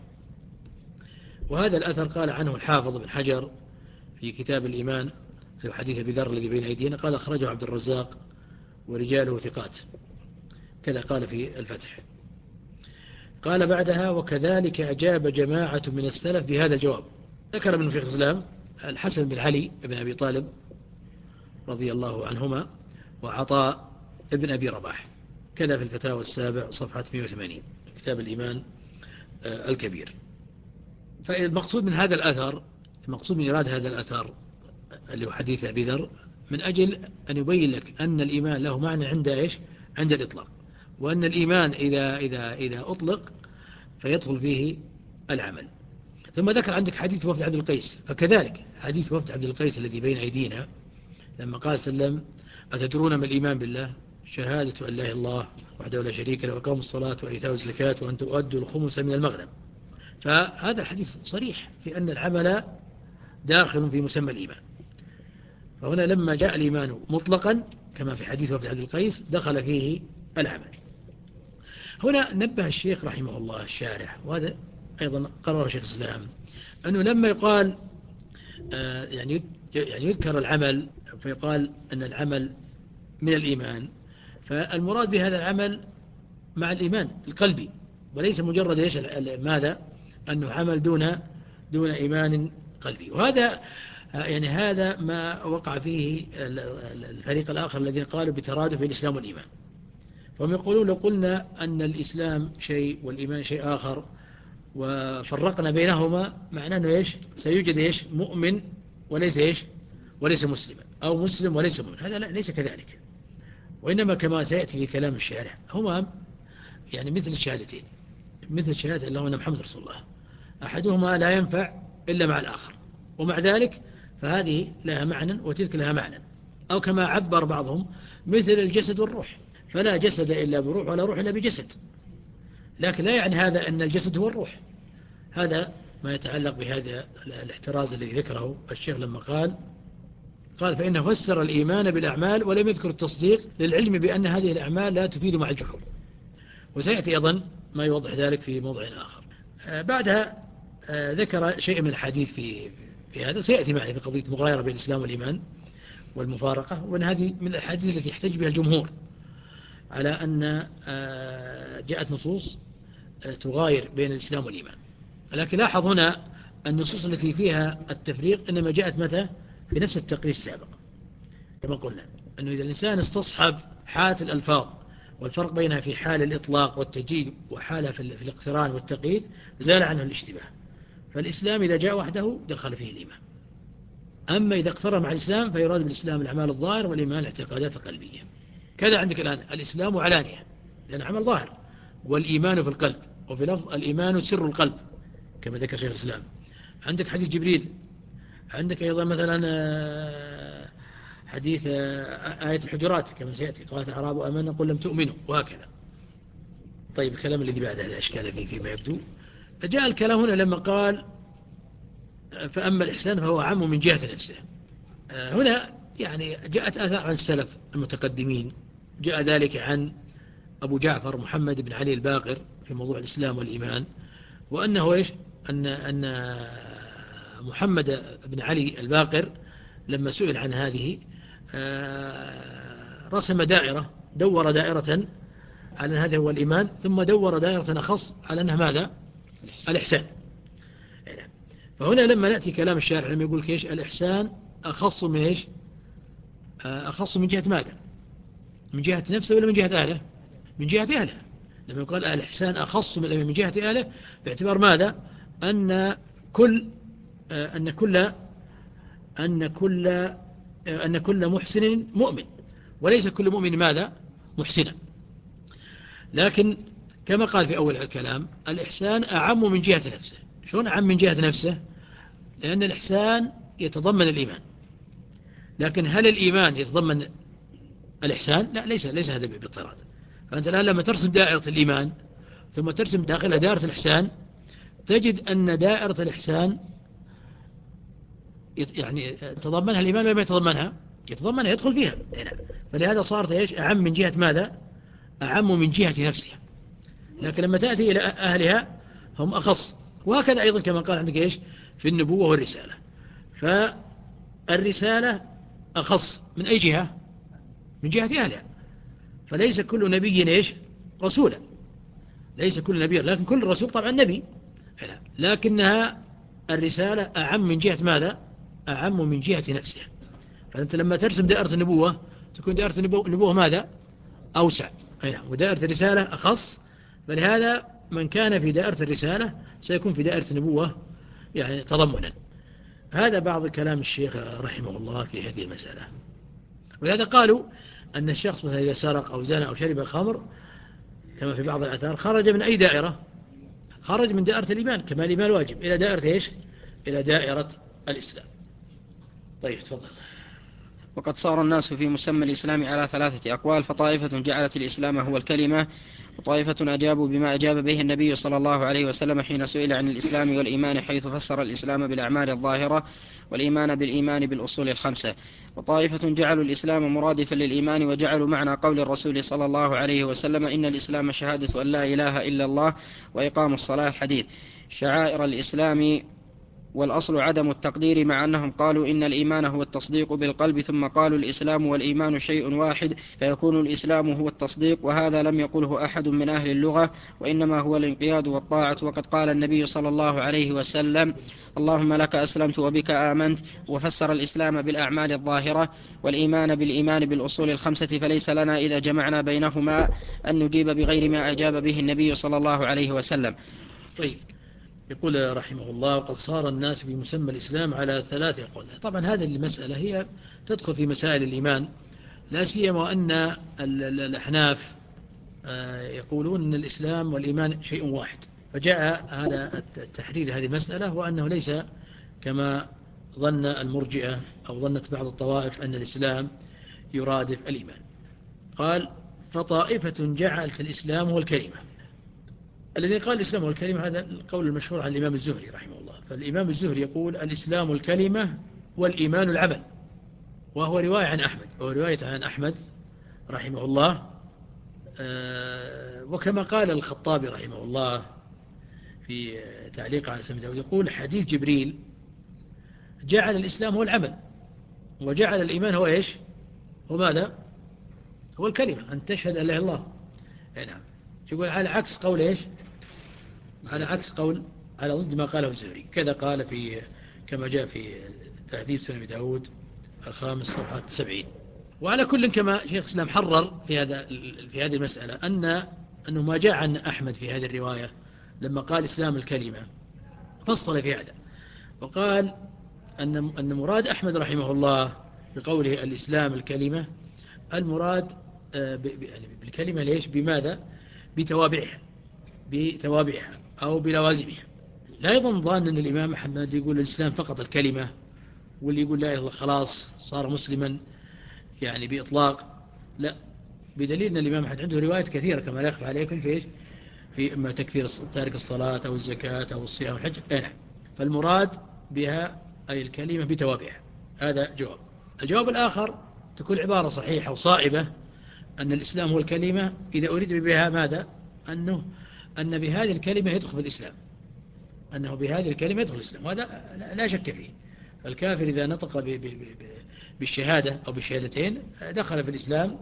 وهذا الأثر قال عنه الحافظ بن حجر في كتاب الإيمان في حديث أبي ذر الذي بين أيدينا، قال أخرجه عبد الرزاق ورجاله ثقات، كذا قال في الفتح. قال بعدها: وكذلك أجاب جماعة من السلف بهذا الجواب. ذكر ابن شيخ الإسلام الحسن بن علي بن أبي طالب رضي الله عنهما، وعطاء ابن أبي رباح، كذا في الفتاوى السابع صفحة مئة وثمانين كتاب الإيمان الكبير. فالمقصود من هذا الأثر، المقصود من إرادة هذا الأثر اللي هو حديث أبي ذر، من أجل أن يبين لك أن الإيمان له معنى عند إيش؟ عند الإطلاق، وأن الإيمان إذا, إذا, إذا أطلق فيدخل فيه العمل. ثم ذكر عندك حديث وفد عبد القيس، فكذلك حديث وفد عبد القيس الذي بين أيدينا لما قال سلم: أتدرون ما الإيمان بالله؟ شهادة أن لا إله إلا الله وحده لا شريك له وإقام الصلاة وإيتاء الزكاة وأن تؤدوا الخمس من المغنم. فهذا الحديث صريح في أن العمل داخل في مسمى الإيمان. فهنا لما جاء الإيمان مطلقا كما في حديث وفد عبد القيس دخل فيه العمل. هنا نبه الشيخ رحمه الله الشارح، وهذا أيضا قرر شيخ الإسلام، أنه لما يقال آه يعني يعني يذكر العمل فيقال أن العمل من الإيمان، فالمراد بهذا العمل مع الإيمان القلبي، وليس مجرد إيش ماذا أنه عمل دون دون إيمان قلبي. وهذا يعني هذا ما وقع فيه الفريق الآخر الذين قالوا بترادف الإسلام والإيمان، فهم يقولون لو قلنا أن الإسلام شيء والإيمان شيء آخر وفرقنا بينهما معناه أنه إيش سيوجد إيش مؤمن وليس إيش وليس مسلما، أو مسلم وليس مؤمن. هذا لا، ليس كذلك، وإنما كما سيأتي في كلام الشارع هما يعني مثل الشهادتين، مثل شهادة الله وأن محمد رسول الله، أحدهما لا ينفع إلا مع الآخر، ومع ذلك فهذه لها معنى وتلك لها معنى. أو كما عبر بعضهم مثل الجسد والروح، فلا جسد إلا بروح ولا روح إلا بجسد، لكن لا يعني هذا أن الجسد هو الروح. هذا ما يتعلق بهذا الاحتراز الذي ذكره الشيخ لما قال قال فإنه فسر الإيمان بالأعمال ولم يذكر التصديق للعلم بأن هذه الأعمال لا تفيد مع الجحود. وسيأتي أيضا ما يوضح ذلك في موضع آخر. بعدها ذكر شيء من الحديث في في هذا، سيأتي معنا في قضية مغايرة بين الإسلام والإيمان والمفارقة، وأن هذه من الحديث التي يحتج بها الجمهور على أن جاءت نصوص تغاير بين الإسلام والإيمان. لكن لاحظ هنا النصوص التي فيها التفريق إنما جاءت متى؟ في نفس التقرير السابق، كما قلنا أنه إذا الإنسان استصحب حالة الألفاظ والفرق بينها في حال الإطلاق والتجديد وحالة في الاقتران والتقييد زال عنه الاشتباه. فالإسلام إذا جاء وحده دخل فيه الإيمان، أما إذا اقترن مع الإسلام فيراد بالإسلام الأعمال الظاهر والإيمان الاعتقادات القلبية. كذا عندك الآن الإسلام علانية، لأن عمل ظاهر، والإيمان في القلب، وفي لفظ الإيمان سر القلب كما ذكر شيخ الإسلام. عندك حديث جبريل، عندك أيضا مثلا حديث آية الحجرات كما سيأتي، قالت أعراب آمنا قل لم تؤمنوا، وهكذا. طيب الكلام الذي بعده الأشكال فيه فيما يبدو. جاء الكلام هنا لما قال فأما الإحسان فهو عام من جهة نفسه. هنا يعني جاءت آثار عن السلف المتقدمين، جاء ذلك عن أبو جعفر محمد بن علي الباقر في موضوع الإسلام والإيمان، وأنه إيش أن أن محمد بن علي الباقر لما سئل عن هذه رسم دائرة، دور دائرة على هذا هو الإيمان، ثم دور دائرة أخص على أنها ماذا؟ الإحسان. فهنا لما نأتي كلام الشارع لما يقول كيش الإحسان أخص من إيش؟ أخص من جهة ماذا؟ من جهة نفسه ولا من جهة أهله؟ من جهة أهله. لما يقال الإحسان أخص من جهة أهله باعتبار ماذا؟ أن كل أن كل أن كل أن كل محسن مؤمن، وليس كل مؤمن ماذا؟ محسنا. لكن كما قال في أول الكلام الإحسان أعم من جهة نفسه. شلون أعم من جهة نفسه؟ لأن الإحسان يتضمن الإيمان، لكن هل الإيمان يتضمن الإحسان؟ لا، ليس ليس هذا باضطراد. فأنت الآن لما ترسم دائرة الإيمان ثم ترسم داخلها دائرة الإحسان، تجد أن دائرة الإحسان يعني يتضمنها الإيمان ولا ما يتضمنها؟ يتضمنها، يدخل فيها هنا. فلهذا صارت إيش؟ أعم من جهة ماذا؟ أعم من جهة نفسها. لكن لما تأتي إلى أهلها هم أخص. وهكذا أيضا كما قال عندك إيش؟ في النبوة والرسالة. فالرسالة أخص من أي جهة؟ من جهة أهلها. فليس كل نبي إيش؟ رسولا، ليس كل نبي، لكن كل رسول طبعا نبي، لكنها الرسالة أعم من جهة ماذا؟ أعم من جهة نفسها. فأنت لما ترسم دائرة النبوة تكون دائرة النبوة ماذا؟ أوسع، ودائرة الرسالة أخص. فلهذا من كان في دائرة الرسالة سيكون في دائرة النبوة يعني تضمنا. هذا بعض كلام الشيخ رحمه الله في هذه المسألة. ولهذا قالوا أن الشخص مثلا إذا سرق أو زنى أو شرب الخمر كما في بعض الآثار خرج من أي دائرة؟ خرج من دائرة الإيمان، كما الإيمان واجب، إلى دائرة إيش؟ إلى دائرة الإسلام. طيب تفضل. وقد صار الناس في مسمى الإسلام على ثلاثة أقوال، فطائفة جعلت الإسلام هو الكلمة، وطائفة أجابوا بما أجاب به النبي صلى الله عليه وسلم حين سئل عن الإسلام والإيمان، حيث فسر الإسلام بالأعمال الظاهرة والإيمان بالإيمان بالأصول الخمسة. وطائفة جعلوا الإسلام مرادفا للإيمان، وجعلوا معنى قول الرسول صلى الله عليه وسلم إن الإسلام شهادة أن لا إله إلا الله وإقام الصلاة الحديث شعائر الإسلام، والأصل عدم التقدير، مع أنهم قالوا إن الإيمان هو التصديق بالقلب، ثم قالوا الإسلام والإيمان شيء واحد فيكون الإسلام هو التصديق، وهذا لم يقله أحد من أهل اللغة، وإنما هو الانقياد والطاعة. وقد قال النبي صلى الله عليه وسلم اللهم لك أسلمت وبك آمنت، وفسر الإسلام بالأعمال الظاهرة والإيمان بالإيمان بالأصول الخمسة، فليس لنا إذا جمعنا بينهما أن نجيب بغير ما أجاب به النبي صلى الله عليه وسلم. طيب، يقول رحمه الله وقد صار الناس في مسمى الإسلام على ثلاثة أقوال. طبعا هذه المسألة هي تدخل في مسائل الإيمان، لا سيما أن الأحناف يقولون أن الإسلام والإيمان شيء واحد، فجاء هذا التحرير هذه المسألة، وأنه ليس كما ظن المرجئة أو ظنت بعض الطوائف أن الإسلام يرادف الإيمان. قال فطائفة جعلت الإسلام هو الكلمة. الذي قال الإسلام والكلمة هذا القول المشهور عن الإمام الزهري رحمه الله. فالإمام الزهري يقول الإسلام الكلمة والإيمان العمل، وهو رواية عن أحمد، وهو رواية عن أحمد رحمه الله. وكما قال الخطابي رحمه الله في تعليق على سمي داود يقول حديث جبريل جعل الإسلام هو العمل، وجعل الإيمان هو إيش؟ هو ماذا؟ هو الكلمة، أن تشهد أن لا إله إلا الله. نعم. يقول على عكس قول إيش؟ على عكس قول، على ضد ما قاله الزهري. كذا قال في كما جاء في تهذيب سنن داود الخامس صفحة سبعين. وعلى كل كما شيخ الإسلام حرر في هذا في هذه المسألة أن أنه ما جاء عن أحمد في هذه الرواية لما قال إسلام الكلمة فصل في هذا، وقال أن أن مراد أحمد رحمه الله بقوله الإسلام الكلمة، المراد بالكلمة ليش؟ بماذا؟ بتوابعها بتوابعها أو بلوازمها. لا يظن ظان أن الإمام محمد يقول الإسلام فقط الكلمة، واللي يقول لا إله إلا الله خلاص صار مسلما يعني بإطلاق. لا، بدليل أن الإمام محمد عنده روايات كثيرة كما لا يخفى عليكم في إيش؟ في إما تكفير تارك الصلاة أو الزكاة أو الصيام والحج. نعم، فالمراد بها أي الكلمة بتوابعها. هذا جواب. الجواب الآخر تكون عبارة صحيحة وصائبة أن الإسلام هو الكلمة إذا أريد بها ماذا؟ أنه أن بهذه الكلمة يدخل في الإسلام، أنه بهذه الكلمة يدخل الإسلام، وهذا لا شك فيه. الكافر إذا نطق بالشهادة أو بالشهادتين دخل في الإسلام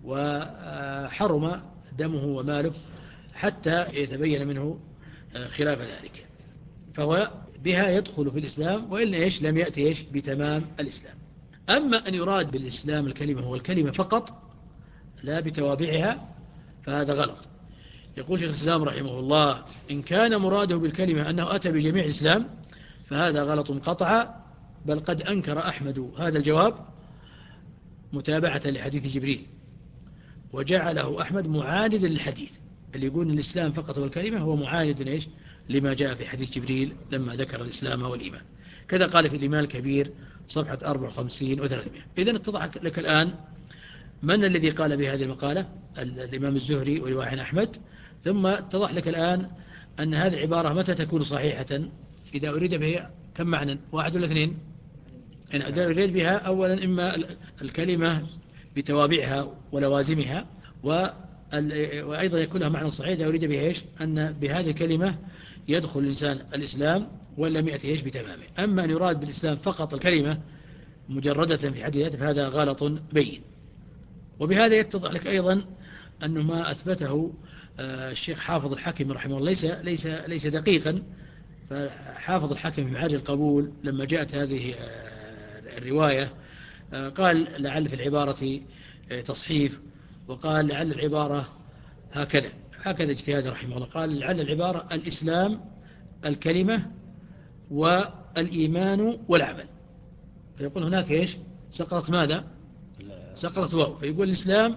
وحرم دمه وماله حتى يتبين منه خلاف ذلك، فهو بها يدخل في الإسلام، وإلا إيش لم يأتي إيش بتمام الإسلام. أما أن يراد بالإسلام الكلمة هو الكلمة فقط لا بتوابعها فهذا غلط. يقول شيخ الإسلام رحمه الله إن كان مراده بالكلمة أنه أتى بجميع الإسلام فهذا غلط قطعا، بل قد أنكر أحمد هذا الجواب متابعة لحديث جبريل، وجعله أحمد معاندا للحديث اللي يقول أن الإسلام فقط هو الكلمة، هو معاند إيش لما جاء في حديث جبريل لما ذكر الإسلام والإيمان. كذا قال في الإيمان الكبير صفحة أربعة وخمسين وثلاثمائة. إذن اتضح لك الآن من الذي قال بهذه المقالة؟ الإمام الزهري ورواية عن أحمد. ثم اتضح لك الآن أن هذه العبارة متى تكون صحيحة؟ إذا أريد بها كم معنى؟ واحد ولا اثنين؟ إن أريد بها أولا إما الكلمة بتوابعها ولوازمها، وأيضا يكون لها معنى صحيح إذا أريد بها إيش؟ أن بهذه الكلمة يدخل الإنسان الإسلام ولم يأتي إيش بتمامه. أما أن يراد بالإسلام فقط الكلمة مجردة في حد ذاتها فهذا غلط بين. وبهذا يتضح لك أيضا أنه ما أثبته الشيخ حافظ الحكم رحمه الله ليس ليس ليس دقيقا. فحافظ الحكم في معارج القبول لما جاءت هذه الرواية قال لعل في العبارة تصحيف، وقال لعل العبارة هكذا هكذا اجتهاد رحمه الله، قال لعل العبارة الإسلام الكلمة والإيمان والعمل، فيقول هناك إيش سقطت ماذا؟ سقطت واو، فيقول الإسلام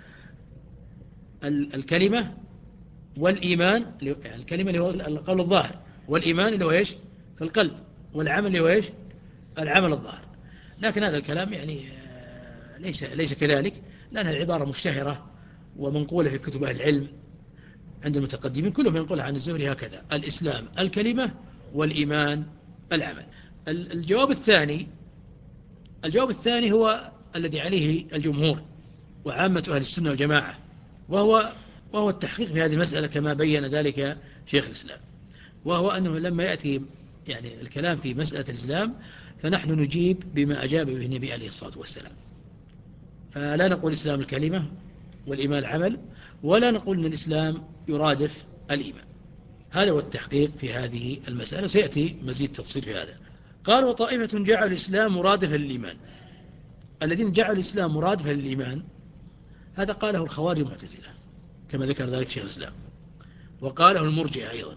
الكلمة والإيمان، يعني الكلمة اللي هو القول الظاهر، والإيمان اللي هو إيش في القلب، والعمل اللي هو إيش العمل الظاهر. لكن هذا الكلام يعني ليس ليس كذلك، لأنها العبارة مشتهرة ومنقولة في كتب أهل العلم عند المتقدمين كلهم ينقلها عن الزهري هكذا: الإسلام الكلمة والإيمان العمل. الجواب الثاني الجواب الثاني هو الذي عليه الجمهور وعامة أهل السنة والجماعة، وهو وهو التحقيق في هذه المسألة كما بين ذلك شيخ الإسلام، وهو أنه لما يأتي يعني الكلام في مسألة الإسلام فنحن نجيب بما أجاب به النبي عليه الصلاة والسلام، فلا نقول الإسلام الكلمة والإيمان العمل، ولا نقول أن الإسلام يرادف الإيمان. هذا هو التحقيق في هذه المسألة، سيأتي مزيد تفصيل في هذا. قال وطائفة جعلوا الإسلام مرادفا للإيمان. الذين جعلوا الإسلام مرادفا للإيمان هذا قاله الخوارج المعتزلة كما ذكر ذلك شيخ الإسلام، وقاله المرجئة أيضا،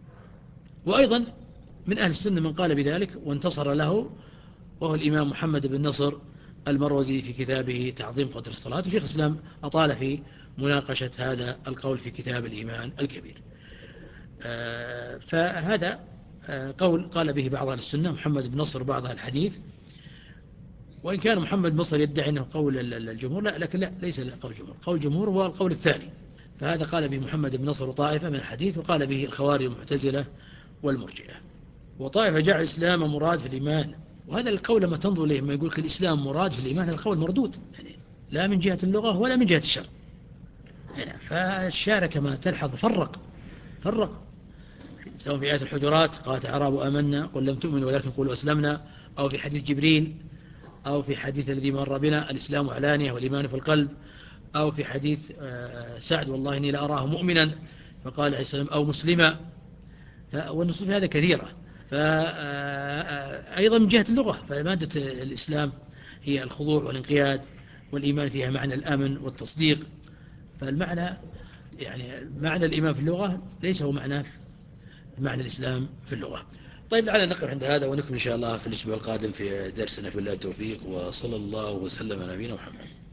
وأيضا من أهل السنة من قال بذلك وانتصر له، وهو الإمام محمد بن نصر المروزي في كتابه تعظيم قدر الصلاة. وشيخ الإسلام أطال في مناقشة هذا القول في كتاب الإيمان الكبير. آه فهذا آه قول قال به بعض أهل السنة، محمد بن نصر بعض أهل الحديث، وإن كان محمد بن نصر يدعي أنه قول الجمهور، لا لكن لا ليس قول الجمهور، قول الجمهور هو القول الثاني. فهذا قال به محمد بن نصر وطائفة من الحديث، وقال به الخوارج المعتزلة والمرجئة. وطائفة جعل الإسلام مراد في الإيمان، وهذا القول لما تنظر إليه ما يقول الإسلام مراد في الإيمان هذا القول مردود، يعني لا من جهة اللغة ولا من جهة الشرع. يعني فالشارع كما تلحظ فرق فرق سواء في آية الحجرات قالت أعراب آمنا قل لم تؤمنوا ولكن قولوا أسلمنا، أو في حديث جبريل، أو في حديث الذي مر بنا الإسلام علانية والإيمان في القلب، أو في حديث سعد والله إني لأراه مؤمنا فقال عليه السلام أو مسلما. والنصوص في هذا كثيرة. فأيضا من جهة اللغة فمادة الإسلام هي الخضوع والانقياد، والإيمان فيها معنى الأمن والتصديق، فالمعنى يعني معنى الإيمان في اللغة ليس هو معنى معنى الإسلام في اللغة. طيب لعلنا نقف عند هذا ونكمل إن شاء الله في الأسبوع القادم في درسنا في الله التوفيق، وصلى الله وسلم على نبينا محمد.